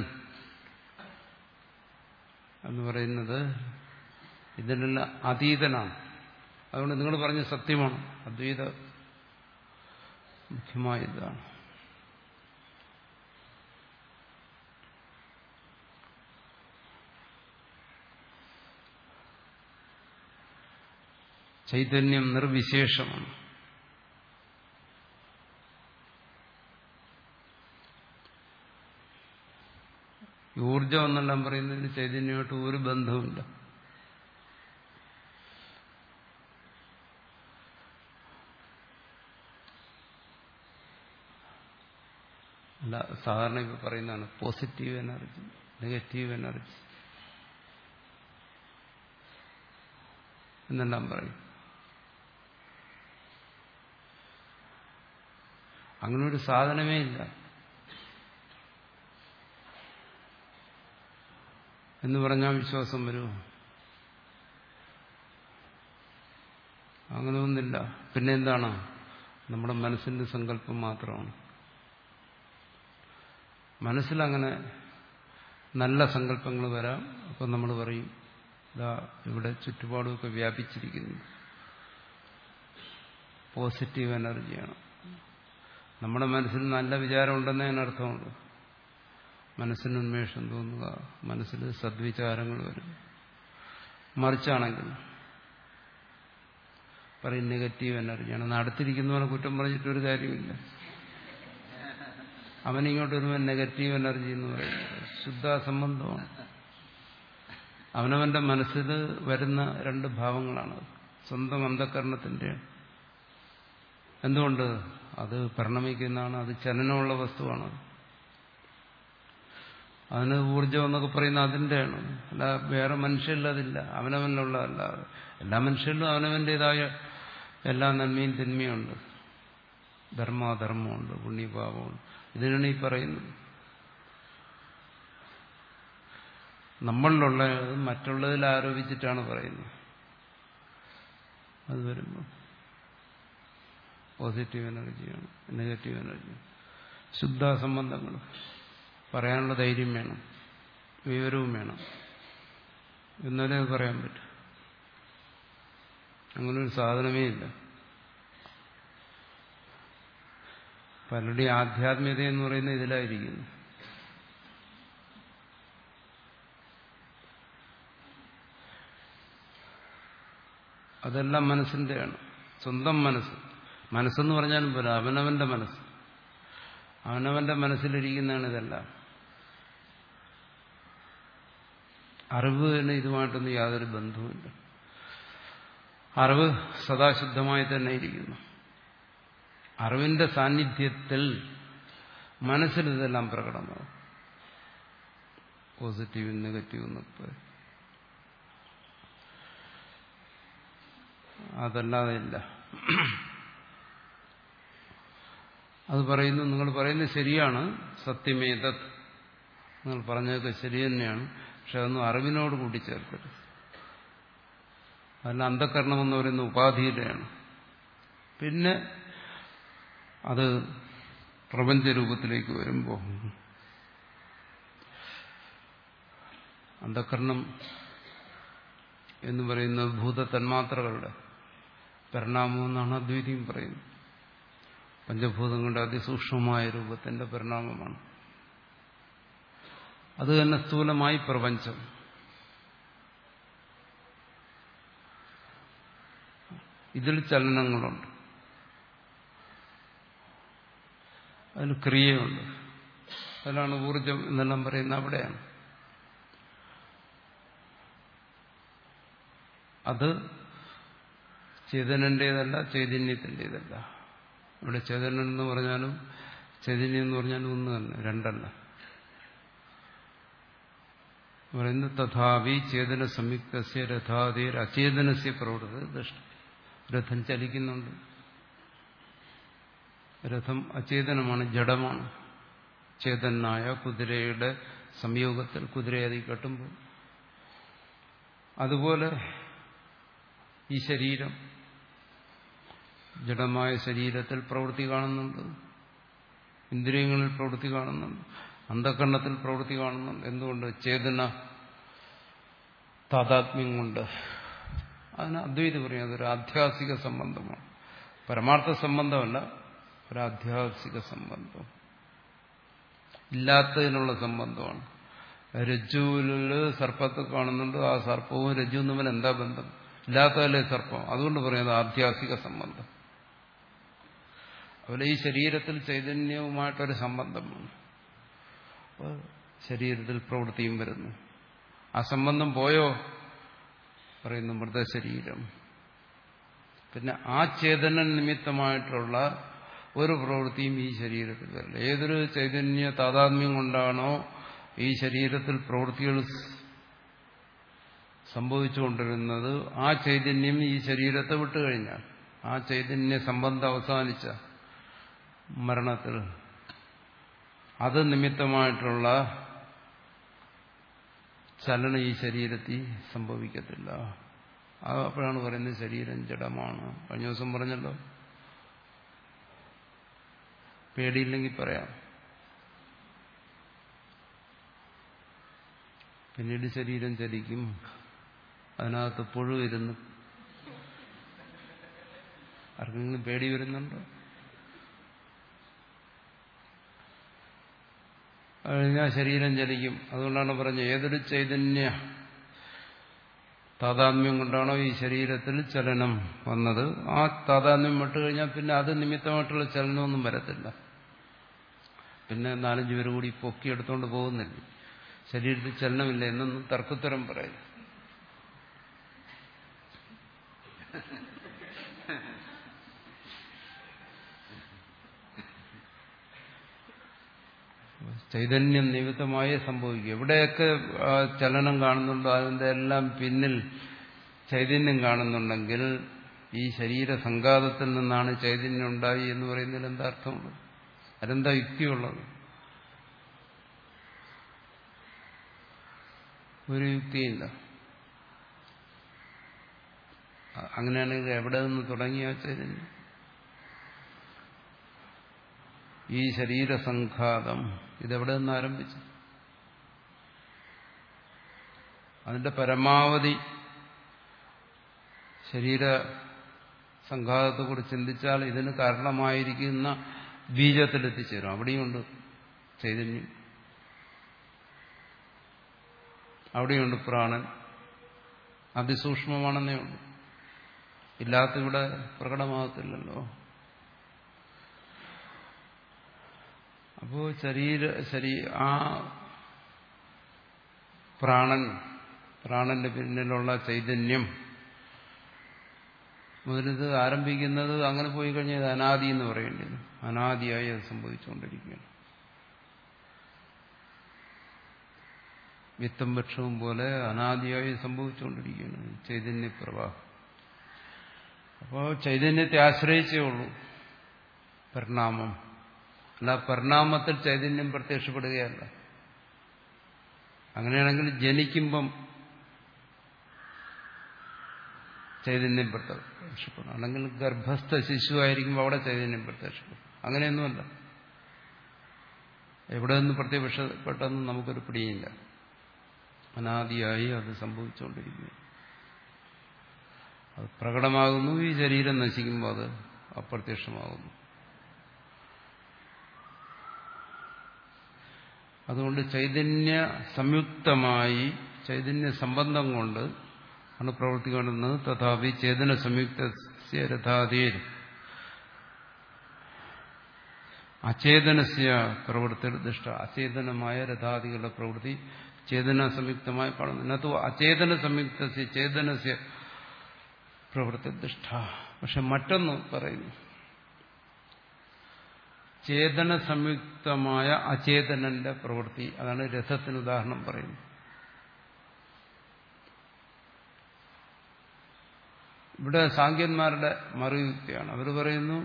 എന്ന് പറയുന്നത് ഇതിനെല്ലാം അതീതനാണ്. അതുകൊണ്ട് നിങ്ങൾ പറഞ്ഞ സത്യമാണ്. അദ്വൈത മുഖ്യമായ ഇതാണ്. ചൈതന്യം നിർവിശേഷമാണ്. ഊർജം എന്നെല്ലാം പറയുന്നതിന് ചൈതന്യമായിട്ട് ഒരു ബന്ധവുമില്ല. അല്ല, സാധാരണ ഇപ്പൊ പറയുന്നതാണ് പോസിറ്റീവ് എനർജി, നെഗറ്റീവ് എനർജി എന്നെല്ലാം പറയും. അങ്ങനെ ഒരു സാധനമേ ഇല്ല എന്ന് പറഞ്ഞാൽ വിശ്വാസം വരുമോ? അങ്ങനെ ഒന്നില്ല. പിന്നെ എന്താണ്? നമ്മുടെ മനസ്സിന്റെ സങ്കല്പം മാത്രമാണ്. മനസ്സിലങ്ങനെ നല്ല സങ്കല്പങ്ങൾ വരാം. അപ്പം നമ്മൾ പറയും ഇതാ ഇവിടെ ചുറ്റുപാടുമൊക്കെ വ്യാപിച്ചിരിക്കുന്നു, പോസിറ്റീവ് എനർജിയാണ്. നമ്മുടെ മനസ്സിൽ നല്ല വിചാരം ഉണ്ടെന്നേ അതിനർത്ഥമുള്ളൂ. മനസ്സിന് ഉന്മേഷം തോന്നുക, മനസ്സിൽ സദ്വിചാരങ്ങൾ വരും. മറിച്ചാണെങ്കിൽ പറയും നെഗറ്റീവ് എനർജിയാണ്. അടുത്തിരിക്കുന്നവനെ കുറ്റം പറഞ്ഞിട്ടൊരു കാര്യമില്ല. അവനിങ്ങോട്ട് വരുമ്പോൾ നെഗറ്റീവ് എനർജി എന്ന് പറയുന്നത് ശുദ്ധാസംബന്ധമാണ്. അവനവന്റെ മനസ്സിൽ വരുന്ന രണ്ട് ഭാവങ്ങളാണ്. സ്വന്തം അന്ധകരണത്തിന്റെ. എന്തുകൊണ്ട്? അത് പരിണമിക്കുന്നതാണ്, അത് ചലനമുള്ള വസ്തുവാണ്. അതിന് ഊർജം എന്നൊക്കെ പറയുന്ന അതിൻ്റെയാണ്. അല്ല വേറെ മനുഷ്യരിൽ അതില്ല, അവനവനിലുള്ളതല്ല. എല്ലാ മനുഷ്യരിലും അവനവൻ്റെതായ എല്ലാ നന്മയും തിന്മയുണ്ട്, ധർമാധർമ്മമുണ്ട്, പുണ്യപാപമുണ്ട്. ഇതിനാണ് ഈ പറയുന്നത്. നമ്മളിലുള്ള മറ്റുള്ളതിൽ ആരോപിച്ചിട്ടാണ് പറയുന്നത്. അത് വരുമ്പോൾ പോസിറ്റീവ് എനർജിയാണ്, നെഗറ്റീവ് എനർജി. ശുദ്ധാസംബന്ധങ്ങൾ പറയാനുള്ള ധൈര്യം വേണം, വിവരവും വേണം. എന്നാലേ അത് പറയാൻ പറ്റും. അങ്ങനൊരു സാധനമേ ഇല്ല. പലരുടെയും ആധ്യാത്മികത എന്ന് പറയുന്നത് ഇതിലായിരിക്കുന്നു. അതെല്ലാം മനസ്സിന്റെയാണ്, സ്വന്തം മനസ്സ്. മനസ്സെന്ന് പറഞ്ഞാലും പോലെ അവനവന്റെ മനസ്സ്, അവനവന്റെ മനസ്സിലിരിക്കുന്നതാണ് ഇതെല്ലാം. അറിവിന് ഇതുമായിട്ടൊന്നും യാതൊരു ബന്ധവുമില്ല. അറിവ് സദാശുദ്ധമായി തന്നെ ഇരിക്കുന്നു. അറിവിന്റെ സാന്നിധ്യത്തിൽ മനസ്സിൽ ഇതെല്ലാം പ്രകടമാകും. പോസിറ്റീവും നെഗറ്റീവും എന്നൊക്കെ അതല്ലാതെ ഇല്ല. അത് പറയുന്നു, നിങ്ങൾ പറയുന്നത് ശരിയാണ്, സത്യമേതത്, നിങ്ങൾ പറഞ്ഞതൊക്കെ ശരി തന്നെയാണ്. പക്ഷെ അതൊന്നും അറിവിനോട് കൂട്ടിച്ചേർക്കരുത്. അതിന് അന്ധകരണം എന്ന് പറയുന്ന ഉപാധിയുടെയാണ്. പിന്നെ അത് പ്രപഞ്ചരൂപത്തിലേക്ക് വരുമ്പോൾ അന്ധകരണം എന്ന് പറയുന്നത് ഭൂതതന്മാത്രകളുടെ പരിണാമം എന്നാണ് അദ്വൈതിയും പറയുന്നത്. പഞ്ചഭൂതങ്ങളുടെ അതിസൂക്ഷ്മമായ രൂപത്തിന്റെ പരിണാമമാണ്. അത് തന്നെ സ്ഥൂലമായി പ്രപഞ്ചം. ഇതിൽ ചലനങ്ങളുണ്ട്, അതിൽ ക്രിയയുണ്ട്. അതിലാണ് ഊർജം എന്നെല്ലാം പറയുന്നത്. അവിടെയാണ് അത് ചേതനന്റേതല്ല, ചൈതന്യത്തിൻ്റെതല്ല. ഇവിടെ ചേതനൻ എന്ന് പറഞ്ഞാലും ചൈതന്യം എന്ന് പറഞ്ഞാലും ഒന്ന് തന്നെ, രണ്ടല്ല. പറയുന്നത് തഥാവി ചേതന സംയുക്തസ്യ രഥാതേർ അചേതനസ്യ പ്രവൃത്തി ദൃഷ്ടി. രഥം ചലിക്കുന്നുണ്ട്. രഥം അചേതനമാണ്, ജഡമാണ്. ചേതനായ കുതിരയുടെ സംയോഗത്തിൽ കുതിരയെ അതിൽ കെട്ടുമ്പോൾ അതുപോലെ ഈ ശരീരം, ജഡമായ ശരീരത്തിൽ പ്രവൃത്തി കാണുന്നുണ്ട്, ഇന്ദ്രിയങ്ങളിൽ പ്രവൃത്തി കാണുന്നുണ്ട്, അന്ധകരണത്തിൽ പ്രവൃത്തി കാണുന്നുണ്ട്. എന്തുകൊണ്ട്? ചേതന താതാത്മ്യം കൊണ്ട്. അതിന് അദ്വൈതം പറയും അതൊരു ആധ്യാത്മിക സംബന്ധമാണ്, പരമാർത്ഥ സംബന്ധമല്ല, ഒരു ആധ്യാത്മിക സംബന്ധം, ഇല്ലാത്തതിനുള്ള സംബന്ധമാണ്. രജ്ജുവിൽ സർപ്പത്തെ കാണുന്നുണ്ട്, ആ സർപ്പവും രജ്ജുവും തമ്മിൽ എന്താ ബന്ധം? ഇല്ലാത്തതല്ലേ സർപ്പം. അതുകൊണ്ട് പറയുന്നത് ആധ്യാത്മിക സംബന്ധം. അതുപോലെ ഈ ശരീരത്തിൽ ചൈതന്യവുമായിട്ടൊരു സംബന്ധമാണ്. ശരീരത്തിൽ പ്രവൃത്തിയും വരുന്നു. ആ സംബന്ധം പോയോ? പറയുന്നു മൃതശരീരം. പിന്നെ ആ ചേതന നിമിത്തമായിട്ടുള്ള ഒരു പ്രവൃത്തിയും ഈ ശരീരത്തിൽ വരില്ല. ഏതൊരു ചൈതന്യ താതാത്മ്യം കൊണ്ടാണോ ഈ ശരീരത്തിൽ പ്രവൃത്തികൾ സംഭവിച്ചുകൊണ്ടിരുന്നത്, ആ ചൈതന്യം ഈ ശരീരത്തെ വിട്ടുകഴിഞ്ഞാൽ, ആ ചൈതന്യ സംബന്ധം അവസാനിച്ച മരണത്തിൽ അത് നിമിത്തമായിട്ടുള്ള ചലനം ഈ ശരീരത്തിൽ സംഭവിക്കത്തില്ല. അപ്പോഴാണ് പറയുന്നത് ശരീരം ജഡമാണ്. കഴിഞ്ഞ ദിവസം പറഞ്ഞല്ലോ, പേടിയില്ലെങ്കിൽ പറയാം. പിന്നീട് ശരീരം ചലിക്കും, അതിനകത്ത് പുഴു ഇരുന്ന്. ആർക്കെങ്കിലും പേടി വരുന്നുണ്ടോ? കഴിഞ്ഞാൽ ശരീരം ചലിക്കും. അതുകൊണ്ടാണ് പറഞ്ഞത് ഏതൊരു ചൈതന്യ താതാത്മ്യം കൊണ്ടാണോ ഈ ശരീരത്തിൽ ചലനം വന്നത്, ആ താതാത്മ്യം വിട്ടുകഴിഞ്ഞാൽ പിന്നെ അത് നിമിത്തമായിട്ടുള്ള ചലനമൊന്നും വരത്തില്ല. പിന്നെ നാലഞ്ചു പേര് കൂടി പൊക്കിയെടുത്തോണ്ട് പോകുന്നില്ല, ശരീരത്തിൽ ചലനമില്ല എന്നൊന്നും തർക്കുത്തരം പറയും. ചൈതന്യം നിമിത്തമായി സംഭവിക്കും. എവിടെയൊക്കെ ചലനം കാണുന്നുണ്ടോ അതിന്റെ എല്ലാം പിന്നിൽ ചൈതന്യം കാണുന്നുണ്ടെങ്കിൽ ഈ ശരീരസംഘാതത്തിൽ നിന്നാണ് ചൈതന്യം ഉണ്ടായി എന്ന് പറയുന്നതിൽ എന്താ അർത്ഥമുള്ളത്? അതെന്താ യുക്തിയുള്ളത്? ഒരു യുക്തിയില്ല. അങ്ങനെയാണെങ്കിൽ എവിടെ നിന്ന് തുടങ്ങിയ ചൈതന്യം? ഈ ശരീരസംഘാതം ഇതെവിടെ നിന്ന് ആരംഭിച്ചു? അതിന്റെ പരമാവധി ശരീര സംഘാതത്തെക്കുറിച്ച് ചിന്തിച്ചാൽ ഇതിന് കാരണമായിരിക്കുന്ന ബീജത്തിലെത്തിച്ചേരും. അവിടെയുണ്ട് ചൈതന്യം, അവിടെയുണ്ട് പ്രാണൻ. അതിസൂക്ഷ്മമാണെന്നേ ഉള്ളൂ, ഇല്ലാത്ത ഇവിടെ പ്രകടമാകത്തില്ലല്ലോ. അപ്പോ ശരീര ശരീ ആ പ്രാണൻ, പ്രാണന്റെ പിന്നിലുള്ള ചൈതന്യം മുതലിത് ആരംഭിക്കുന്നത് അങ്ങനെ പോയി കഴിഞ്ഞാൽ ഇത് അനാദി എന്ന് പറയേണ്ടത്. അനാദിയായി അത് സംഭവിച്ചുകൊണ്ടിരിക്കുകയാണ്. വിത്തം വൃക്ഷവും പോലെ അനാദിയായി സംഭവിച്ചുകൊണ്ടിരിക്കുകയാണ് ചൈതന്യപ്രവാഹം. അപ്പോൾ ചൈതന്യത്തെ ആശ്രയിച്ചേ ഉള്ളൂ പരിണാമം. അല്ല പരിണാമത്തിൽ ചൈതന്യം പ്രത്യക്ഷപ്പെടുകയല്ല. അങ്ങനെയാണെങ്കിൽ ജനിക്കുമ്പം ചൈതന്യം പ്രത്യക്ഷപ്പെടും, അല്ലെങ്കിൽ ഗർഭസ്ഥ ശിശുവായിരിക്കുമ്പോൾ അവിടെ ചൈതന്യം പ്രത്യക്ഷപ്പെടും. അങ്ങനെയൊന്നുമല്ല. എവിടെ നിന്ന് പ്രത്യക്ഷപ്പെട്ടെന്ന് നമുക്കൊരു പിടിയില്ല. അനാദിയായി അത് സംഭവിച്ചുകൊണ്ടിരിക്കുന്നു. അത് പ്രകടമാകുന്നു. ഈ ശരീരം നശിക്കുമ്പോൾ അത് അപ്രത്യക്ഷമാകുന്നു. അതുകൊണ്ട് ചൈതന്യ സംയുക്തമായി ചൈതന്യ സംബന്ധം കൊണ്ട് ആണ് പ്രവൃത്തി കാണുന്നത്. തഥാപി ചേതന സംയുക്ത രഥാതീർ അചേതനസ്യ പ്രവൃത്തി ദുഷ്ട അചേതനമായ രഥാദികളുടെ പ്രവൃത്തി ചേതന സംയുക്തമായി കാണുന്നു. എന്നതോ അചേതന സംയുക്ത ചേതനസ്യ പ്രവൃത്തി ദുഷ്ട. പക്ഷെ മറ്റൊന്ന് പറയുന്നു, ചേതന സംയുക്തമായ അചേതനന്റെ പ്രവൃത്തി, അതാണ് രഥത്തിന് ഉദാഹരണം പറയുന്നത്. ഇവിടെ സാങ്കേന്മാരുടെ മറുയുക്തിയാണ്. അവർ പറയുന്നു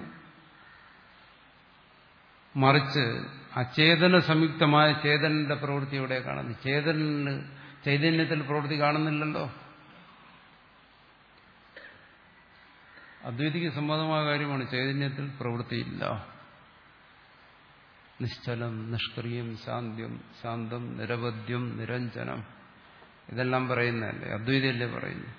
മറിച്ച് അചേതന സംയുക്തമായ ചേതനന്റെ പ്രവൃത്തി ഇവിടെ കാണുന്നു. ചേതന ചൈതന്യത്തിൽ പ്രവൃത്തി കാണുന്നില്ലല്ലോ. അദ്വൈതിക്ക് സമ്മതമായ കാര്യമാണ്, ചൈതന്യത്തിൽ പ്രവൃത്തിയില്ല. നിശ്ചലം, നിഷ്ക്രിയം, ശാന്ത്യം, ശാന്തം, നിരവധ്യം, നിരഞ്ജനം, ഇതെല്ലാം പറയുന്നതല്ലേ, അദ്വൈതല്ലേ പറയുന്നു.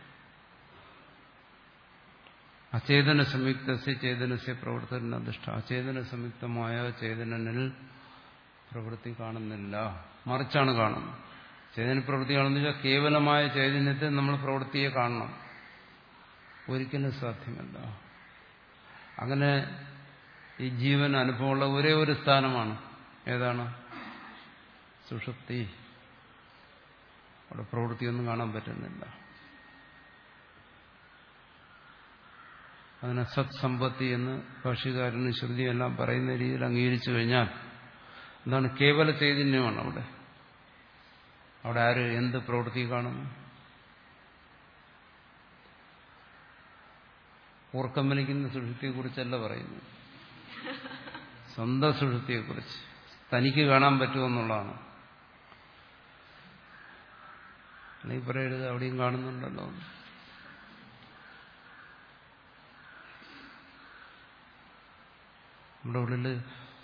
അചേതന സംയുക്തസ്യ ചേതനസ്യ പ്രവർത്തന ദുഷ്ട. അചേതന സംയുക്തമായ ചേതനനിൽ പ്രവൃത്തി കാണുന്നില്ല, മറിച്ചാണ് കാണുന്നത്. ചേതന പ്രവൃത്തി കാണുന്നില്ല, കേവലമായ ചൈതന്യത്തെ നമ്മൾ പ്രവൃത്തിയെ കാണണം, ഒരിക്കലും സാധ്യമല്ല. അങ്ങനെ ഈ ജീവൻ അനുഭവമുള്ള ഒരേ ഒരു സ്ഥാനമാണ്, ഏതാണ്? സുഷുപ്തി. അവിടെ പ്രവൃത്തിയൊന്നും കാണാൻ പറ്റുന്നില്ല. അതിനെ സത് സമ്പത്തി എന്ന് ഭാഷ്യകാരനും ശ്രുതിയെല്ലാം പറയുന്ന രീതിയിൽ അംഗീകരിച്ചു കഴിഞ്ഞാൽ എന്താണ്? കേവല ചൈതന്യമാണ് അവിടെ. അവിടെ ആര് എന്ത് പ്രവൃത്തി കാണുന്നു? ഊർക്കം വലിക്കുന്ന സുഷുപ്തിയെക്കുറിച്ചല്ല പറയുന്നു, സ്വന്തം സുഷുപ്തിയെക്കുറിച്ച്. തനിക്ക് കാണാൻ പറ്റുമെന്നുള്ളതാണ്. അല്ലെങ്കിൽ പറയരുത് അവിടെയും കാണുന്നുണ്ടല്ലോ. നമ്മുടെ ഉള്ളില്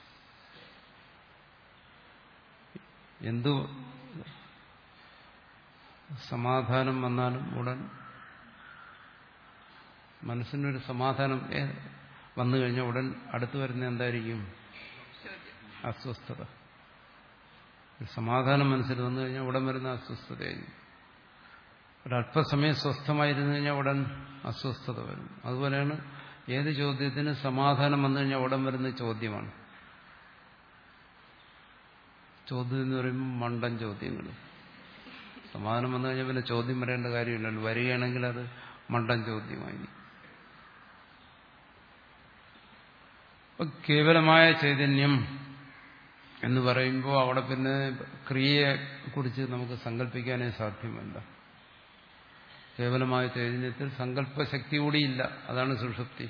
എന്തു സമാധാനം വന്നാലും ഉടൻ മനസ്സിനൊരു സമാധാനം വന്നു കഴിഞ്ഞാൽ ഉടൻ അടുത്തു വരുന്ന എന്തായിരിക്കും? അസ്വസ്ഥത. ഒരു സമാധാനം മനസ്സിൽ വന്നു കഴിഞ്ഞാൽ ഉടൻ വരുന്ന അസ്വസ്ഥതയായിരിക്കും. ഒരല്പസമയം സ്വസ്ഥമായിരുന്നു കഴിഞ്ഞാൽ ഉടൻ അസ്വസ്ഥത വരും. അതുപോലെയാണ് ഏത് ചോദ്യത്തിന് സമാധാനം വന്നു കഴിഞ്ഞാൽ ഉടൻ വരുന്ന ചോദ്യമാണ്. ചോദ്യം എന്ന് പറയുമ്പോൾ മണ്ടൻ ചോദ്യങ്ങൾ. സമാധാനം വന്നു കഴിഞ്ഞാൽ പിന്നെ ചോദ്യം വരേണ്ട കാര്യമില്ലല്ലോ. വരികയാണെങ്കിൽ അത് മണ്ടൻ ചോദ്യമായി. കേവലമായ ചൈതന്യം എന്ന് പറയുമ്പോൾ അവിടെ പിന്നെ ക്രിയയെക്കുറിച്ച് നമുക്ക് സങ്കല്പിക്കാനേ സാധ്യമല്ല. കേവലമായ ചൈതന്യത്തിൽ സങ്കല്പശക്തി കൂടിയില്ല. അതാണ് സുഷുപ്തി.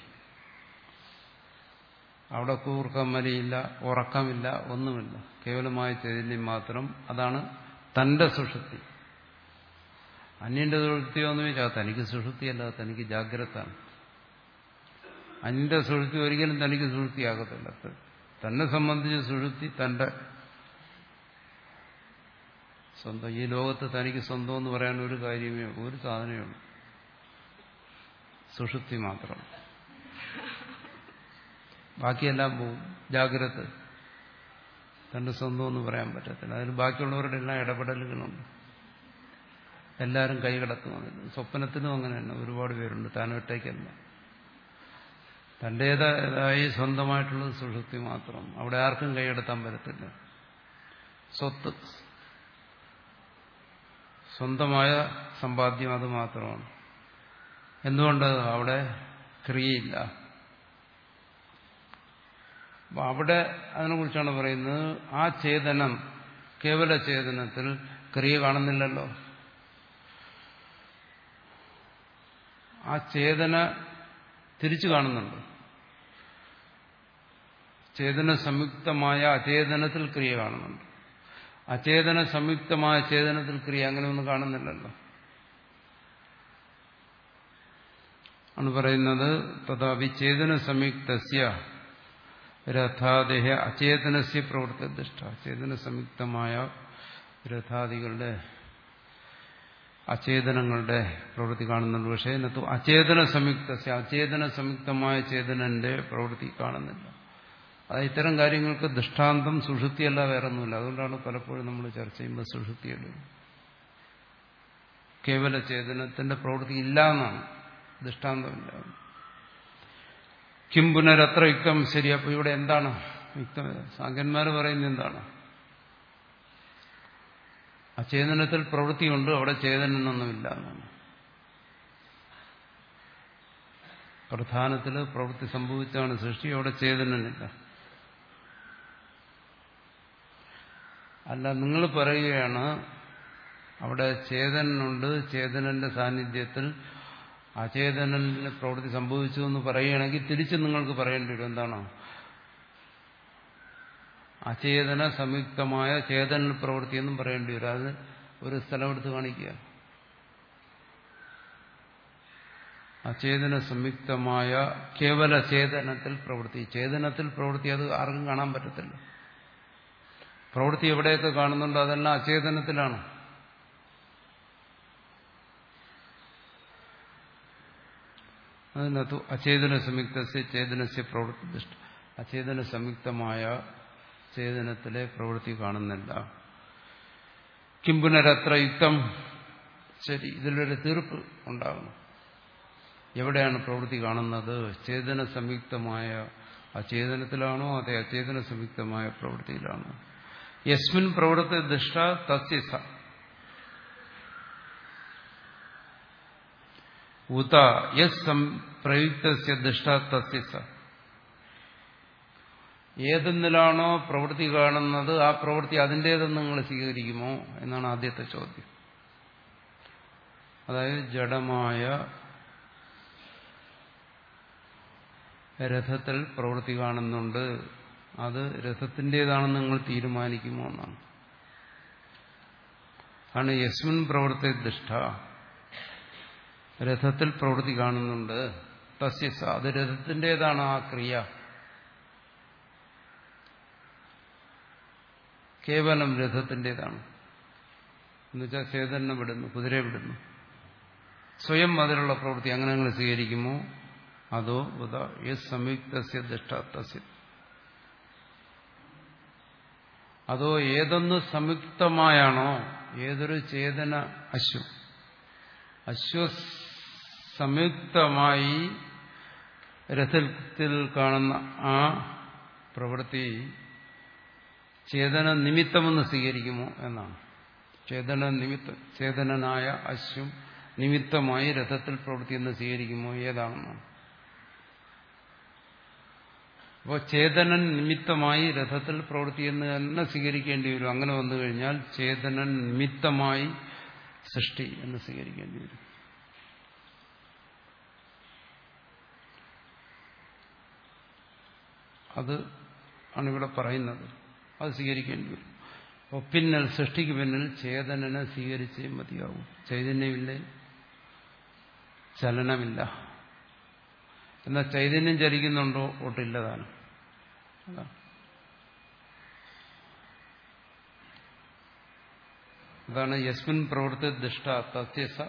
അവിടെ കൂർക്കം വലിയില്ല, ഉറക്കമില്ല, ഒന്നുമില്ല. കേവലമായ ചൈതന്യം മാത്രം. അതാണ് തന്റെ സുഷുപ്തി. അന്യന്റെ സുഷുപ്തിയോ എന്ന് ചോദിച്ചാൽ തനിക്ക് സുഷുപ്തിയല്ല, തനിക്ക് ജാഗ്രതാണ്. അന്യന്റെ സുഷുപ്തി ഒരിക്കലും തനിക്ക് സുഷുപ്തിയാകത്തില്ല. തന്നെ സംബന്ധിച്ച് സുഷുപ്തി തന്റെ സ്വന്തം. ഈ ലോകത്ത് തനിക്ക് സ്വന്തം എന്ന് പറയാൻ ഒരു കാര്യമേ, ഒരു സാധനമേ ഉള്ളൂ, സുഷുപ്തി മാത്രം. ബാക്കിയെല്ലാം പോവും. ജാഗ്രത തന്റെ സ്വന്തം എന്ന് പറയാൻ പറ്റത്തില്ല. അതിൽ ബാക്കിയുള്ളവരുടെ എല്ലാം ഇടപെടലുകളുണ്ട്. എല്ലാവരും കൈകടത്തും. സ്വപ്നത്തിനും അങ്ങനെ തന്നെ ഒരുപാട് പേരുണ്ട്. താനൊറ്റയ്ക്കല്ല. തന്റേതായി സ്വന്തമായിട്ടുള്ളത് സുഷുപ്തി മാത്രം. അവിടെ ആർക്കും കൈകടത്താൻ പറ്റത്തില്ല. സ്വത്ത്, സ്വന്തമായ സമ്പാദ്യം അത് മാത്രമാണ്. എന്തുകൊണ്ട്? അവിടെ ക്രിയയില്ല. അപ്പൊ അവിടെ അതിനെക്കുറിച്ചാണ് പറയുന്നത്. ആ ചേതനം, കേവല ചേതനത്തിൽ ക്രിയ കാണുന്നില്ലല്ലോ. ആ ചേതന തിരിച്ചു കാണുന്നുണ്ട്. ചേതന സംയുക്തമായ അചേതനത്തിൽ ക്രിയ കാണുന്നുണ്ട്. അചേതന സംയുക്തമായ ചേതനത്തിൽ ക്രിയ അങ്ങനെയൊന്നും കാണുന്നില്ലല്ലോ. ആണ് പറയുന്നത്. തഥാപി ചേതന സംയുക്തസ്യ രഥാദേഹ അചേതനസ്യ പ്രവൃത്തി ദുഷ്ട. ചേതന സംയുക്തമായ രഥാദികളുടെ അചേതനങ്ങളുടെ പ്രവൃത്തി കാണുന്നുണ്ട്. പക്ഷേ അചേതന സംയുക്ത അചേതന സംയുക്തമായ ചേതനന്റെ പ്രവൃത്തി കാണുന്നില്ല. അത് ഇത്തരം കാര്യങ്ങൾക്ക് ദൃഷ്ടാന്തം സുഷുപ്തിയല്ല വേറെ ഒന്നുമില്ല. അതുകൊണ്ടാണ് പലപ്പോഴും നമ്മൾ ചർച്ച ചെയ്യുമ്പോൾ സുഷുപ്തിയുടെ കേവല ചേതനത്തിന്റെ പ്രവൃത്തി ഇല്ല എന്നാണ്, ദൃഷ്ടാന്തമില്ല. കിം പുനരത്ര യുക്തം. ശരി, അപ്പൊ ഇവിടെ എന്താണ് യുക്തം? സാങ്കന്മാർ പറയുന്നത് എന്താണ്? അചേതനത്തിൽ പ്രവൃത്തിയുണ്ട്, അവിടെ ചേതനൊന്നുമില്ല എന്നാണ്. പ്രധാനത്തിൽ പ്രവൃത്തി സംഭവിച്ചാണ് സൃഷ്ടി, അവിടെ ചേതനനില്ല. അല്ല, നിങ്ങൾ പറയുകയാണ് അവിടെ ചേതനുണ്ട്, ചേതനന്റെ സാന്നിധ്യത്തിൽ അചേതനന്റെ പ്രവൃത്തി സംഭവിച്ചു എന്ന് പറയുകയാണെങ്കിൽ തിരിച്ച് നിങ്ങൾക്ക് പറയേണ്ടി വരും. എന്താണോ അചേതന സംയുക്തമായ ചേതന പ്രവൃത്തിയെന്നും പറയേണ്ടി വരും. അത് ഒരു സ്ഥലമെടുത്ത് കാണിക്കുക. അചേതന സംയുക്തമായ കേവല ചേതനത്തിൽ പ്രവൃത്തി. ചേതനത്തിൽ പ്രവൃത്തി അത് ആർക്കും കാണാൻ പറ്റത്തില്ല. പ്രവൃത്തി എവിടെയൊക്കെ കാണുന്നുണ്ടോ അതെല്ലാം അചേതനത്തിലാണ്. അതിനകത്ത് അചേതന സംയുക്തസ്യ ചേതനസ്യ പ്രവൃത്തി ദൃഷ്ട. അചേതന സംയുക്തമായ ചേതനത്തിലെ പ്രവൃത്തി കാണുന്നില്ല. കിം പുനരത്ര യുക്തം. ശരി, ഇതിലൊരു തീർപ്പ് ഉണ്ടാകണം. എവിടെയാണ് പ്രവൃത്തി കാണുന്നത്? ചേതന സംയുക്തമായ അചേതനത്തിലാണോ അതേ അചേതന സംയുക്തമായ പ്രവൃത്തിയിലാണോ? യസ്മിൻ പ്രവൃത്തി ദൃഷ്ട തസ്യ സ ഉത യസ് പ്രയുക്തസ്യ ദൃഷ്ട തസ്യ സ. ഏതെന്നിലാണോ പ്രവൃത്തി കാണുന്നത് ആ പ്രവൃത്തി അതിൻ്റേതെന്ന് നിങ്ങൾ സ്വീകരിക്കുമോ എന്നാണ് ആദ്യത്തെ ചോദ്യം. അതായത് ജഡമായ രഥത്തിൽ പ്രവൃത്തി കാണുന്നുണ്ട്, അത് രഥത്തിൻ്റേതാണെന്ന് നിങ്ങൾ തീരുമാനിക്കുമോ എന്നാണ്. ആണ് യസ്മിൻ പ്രവൃത്തി ദൃഷ്ട. രഥത്തിൽ പ്രവൃത്തി കാണുന്നുണ്ട്, തസ്യ സ, അത് രഥത്തിൻ്റേതാണ് ആ ക്രിയ. കേവലം രഥത്തിൻ്റേതാണ് എന്നുവെച്ചാൽ ചേതനെ വിടുന്നു, കുതിരയെ വിടുന്നു, സ്വയം അതിലുള്ള പ്രവൃത്തി അങ്ങനെ നിങ്ങൾ സ്വീകരിക്കുമോ? അതോ ഉദ യസ് സംയുക്തസ്യ ദൃഷ്ടാത്തസ്യ. അതോ ഏതൊന്ന് സംയുക്തമായാണോ, ഏതൊരു ചേതന അശ്വ അശ്വ സംയുക്തമായി രഥത്തിൽ കാണുന്ന ആ പ്രവൃത്തി ചേതന നിമിത്തമെന്ന് സ്വീകരിക്കുമോ എന്നാണ്. ചേതന നിമിത്ത ചേതനനായ അശ്വം നിമിത്തമായി രഥത്തിൽ പ്രവൃത്തി എന്ന് സ്വീകരിക്കുമോ, ഏതാണെന്നാണ്. അപ്പോൾ ചേതനൻ നിമിത്തമായി രഥത്തിൽ പ്രവൃത്തി എന്ന് തന്നെ സ്വീകരിക്കേണ്ടി വരും. അങ്ങനെ വന്നു കഴിഞ്ഞാൽ ചേതനൻ നിമിത്തമായി സൃഷ്ടി എന്ന് സ്വീകരിക്കേണ്ടി വരും. അത് ആണ് ഇവിടെ പറയുന്നത്. അത് സ്വീകരിക്കേണ്ടി വരും. അപ്പോൾ പിന്നിൽ സൃഷ്ടിക്ക് പിന്നിൽ ചേതനനെ സ്വീകരിച്ചേ മതിയാവും. ചൈതന്യമില്ലേ, ചലനമില്ല. എന്നാൽ ചൈതന്യം ചലിക്കുന്നുണ്ടോ? ഒട്ടില്ലതാണ്. അതാണ് യസ്മിൻ പ്രവൃത്തി ദൃഷ്ട തസ്യസ.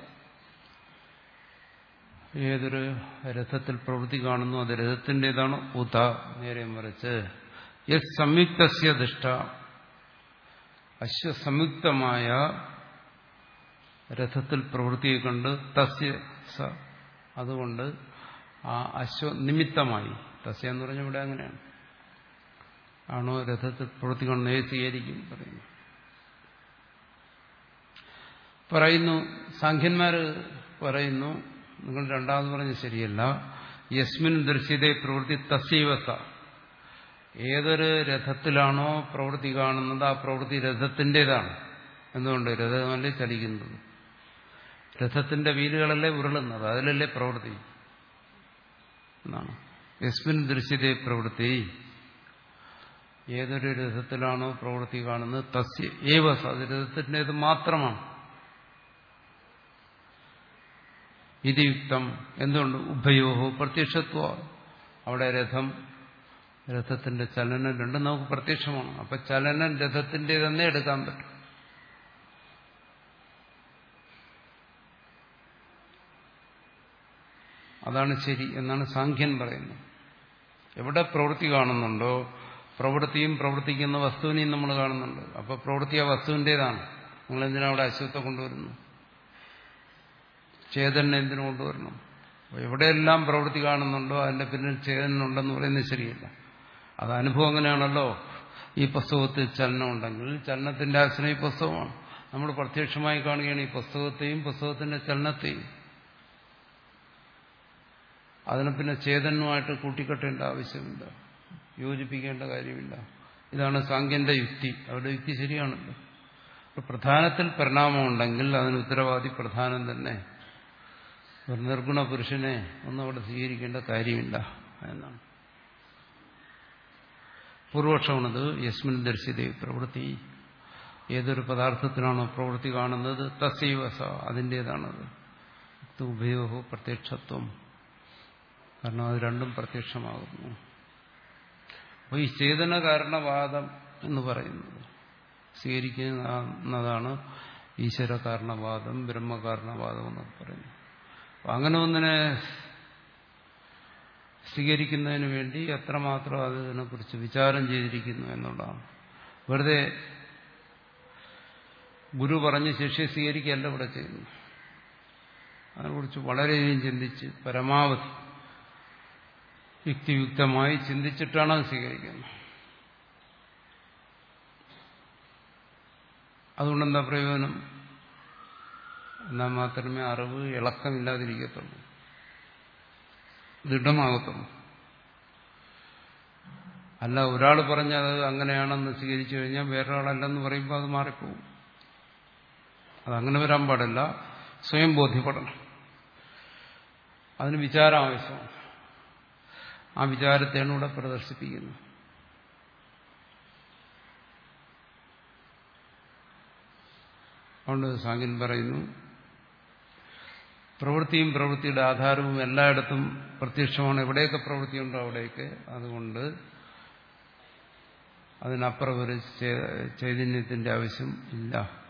ഏതൊരു രഥത്തിൽ പ്രവൃത്തി കാണുന്നു അത് രഥത്തിൻ്റെതാണ്. ഉത നേരെ മറിച്ച് യസ് സംയുക്തസ്യ ദൃഷ്ട, അശ്വസംയുക്തമായ രഥത്തിൽ പ്രവൃത്തിയെ കണ്ട് തസ്യ സ, അതുകൊണ്ട് ആ അശ്വ നിമിത്തമായി. തസ്യ എന്ന് പറഞ്ഞാൽ ഇവിടെ അങ്ങനെയാണ്. ആണോ രഥത്തിൽ പ്രവൃത്തി കൊണ്ട് സ്വീകരിക്കും പറയുന്നു. പറയുന്നു സാഖ്യന്മാര് പറയുന്നു, നിങ്ങൾ രണ്ടാമത് പറഞ്ഞ് ശരിയല്ല. യസ്മിൻ ദൃശ്യതേ പ്രവൃത്തി തസ്യവസ. ഏതൊരു രഥത്തിലാണോ പ്രവൃത്തി കാണുന്നത് ആ പ്രവൃത്തി രഥത്തിൻ്റെതാണ്. എന്തുകൊണ്ട്? രഥമല്ലേ ചലിക്കുന്നത്, രഥത്തിന്റെ വീലുകളല്ലേ ഉരുളുന്നത്, അതിലല്ലേ പ്രവൃത്തി എന്നാണ്. യസ്മിൻ ദൃശ്യതേ പ്രവൃത്തി, ഏതൊരു രഥത്തിലാണോ പ്രവൃത്തി കാണുന്നത് തസ്യ ഏവസ, അത് രഥത്തിൻ്റേത് മാത്രമാണ്. ഇത് യുക്തം. എന്തുകൊണ്ട്? ഉഭയോഹോ പ്രത്യക്ഷത്വ. അവിടെ രഥം രഥത്തിന്റെ ചലനം രണ്ടും നമുക്ക് പ്രത്യക്ഷമാണ്. അപ്പൊ ചലനം രഥത്തിൻ്റെതെന്നേ എടുക്കാൻ പറ്റും. അതാണ് ശരി എന്നാണ് സാഖ്യൻ പറയുന്നത്. എവിടെ പ്രവൃത്തി കാണുന്നുണ്ടോ പ്രവൃത്തിയും പ്രവർത്തിക്കുന്ന വസ്തുവിനെയും നമ്മൾ കാണുന്നുണ്ട്. അപ്പോൾ പ്രവൃത്തി ആ വസ്തുവിൻ്റേതാണ്. നിങ്ങളെന്തിനാ അവിടെ അശ്വത്തെ കൊണ്ടുവരുന്നു? ചേതനെ എന്തിനു കൊണ്ടുവരണം? അപ്പോൾ എവിടെയെല്ലാം പ്രവൃത്തി കാണുന്നുണ്ടോ അതിൻ്റെ പിന്നിൽ ചേതനുണ്ടെന്ന് പറയുന്നത് ശരിയല്ല. അത് അനുഭവം അങ്ങനെയാണല്ലോ. ഈ പുസ്തകത്തിൽ ചലനം ഉണ്ടെങ്കിൽ ചലനത്തിന്റെ ആശ്രയം ഈ പുസ്തകമാണ്. നമ്മൾ പ്രത്യക്ഷമായി കാണുകയാണ് ഈ പുസ്തകത്തെയും പുസ്തകത്തിന്റെ ചലനത്തെയും. അതിനെ പിന്നെ ചേതനുമായിട്ട് കൂട്ടിക്കെട്ടേണ്ട ആവശ്യമില്ല, യോജിപ്പിക്കേണ്ട കാര്യമില്ല. ഇതാണ് സാങ്കേന്റെ യുക്തി. അവരുടെ യുക്തി ശരിയാണല്ലോ. പ്രധാനത്തിൽ പരിണാമം ഉണ്ടെങ്കിൽ അതിന് ഉത്തരവാദി പ്രധാനം തന്നെ. ഒരു നിർഗുണ പുരുഷനെ ഒന്നും അവിടെ സ്വീകരിക്കേണ്ട കാര്യമില്ല എന്നാണ് പൂർവക്ഷമാണത്. യസ്മിൻ ദർശിതേ പ്രവൃത്തി, ഏതൊരു പദാർത്ഥത്തിലാണോ പ്രവൃത്തി കാണുന്നത് തസ്യവസ അതിൻ്റേതാണത്. ഉഭയോ പ്രത്യക്ഷത്വം, കാരണം അത് രണ്ടും പ്രത്യക്ഷമാകുന്നു. അപ്പോൾ ഈ ചേതന കാരണവാദം എന്ന് പറയുന്നത് സ്വീകരിക്കുന്നതാണ് ഈശ്വര കാരണവാദം, ബ്രഹ്മകാരണവാദം എന്നൊക്കെ പറയുന്നു. അപ്പം അങ്ങനെ ഒന്നിനെ സ്വീകരിക്കുന്നതിന് വേണ്ടി എത്രമാത്രം അതിനെക്കുറിച്ച് വിചാരം ചെയ്തിരിക്കുന്നു എന്നുള്ളതാണ്. വെറുതെ ഗുരു പറഞ്ഞ് ശിഷ്യ സ്വീകരിക്കുകയല്ല ഇവിടെ ചെയ്യുന്നു. അതിനെക്കുറിച്ച് വളരെയധികം ചിന്തിച്ച് പരമാവധി യുക്തിയുക്തമായി ചിന്തിച്ചിട്ടാണ് അത് സ്വീകരിക്കുന്നത്. അതുകൊണ്ടെന്താ പ്രയോജനം? എന്നാൽ മാത്രമേ അറിവ് ഇളക്കമില്ലാതിരിക്കത്തുള്ളൂ, ദൃഢമാകത്തുള്ളൂ. അല്ല, ഒരാൾ പറഞ്ഞത് അങ്ങനെയാണെന്ന് സ്വീകരിച്ചു കഴിഞ്ഞാൽ വേറൊരാളല്ലെന്ന് പറയുമ്പോൾ അത് മാറിപ്പോകും. അതങ്ങനെ വരാൻ പാടില്ല. സ്വയം ബോധ്യപ്പെടണം. അതിന് വിചാരം ആവശ്യമാണ്. ആ വിചാരത്തെയാണ് ഇവിടെ പ്രദർശിപ്പിക്കുന്നത്. അതുകൊണ്ട് സാങ്കൻ പറയുന്നു, പ്രവൃത്തിയും പ്രവൃത്തിയുടെ ആധാരവും എല്ലായിടത്തും പ്രത്യക്ഷമാണ്. എവിടെയൊക്കെ പ്രവൃത്തിയുണ്ടോ അവിടെയൊക്കെ. അതുകൊണ്ട് അതിനപ്പുറം ഒരു ചൈതന്യത്തിന്റെ ആവശ്യം ഇല്ല.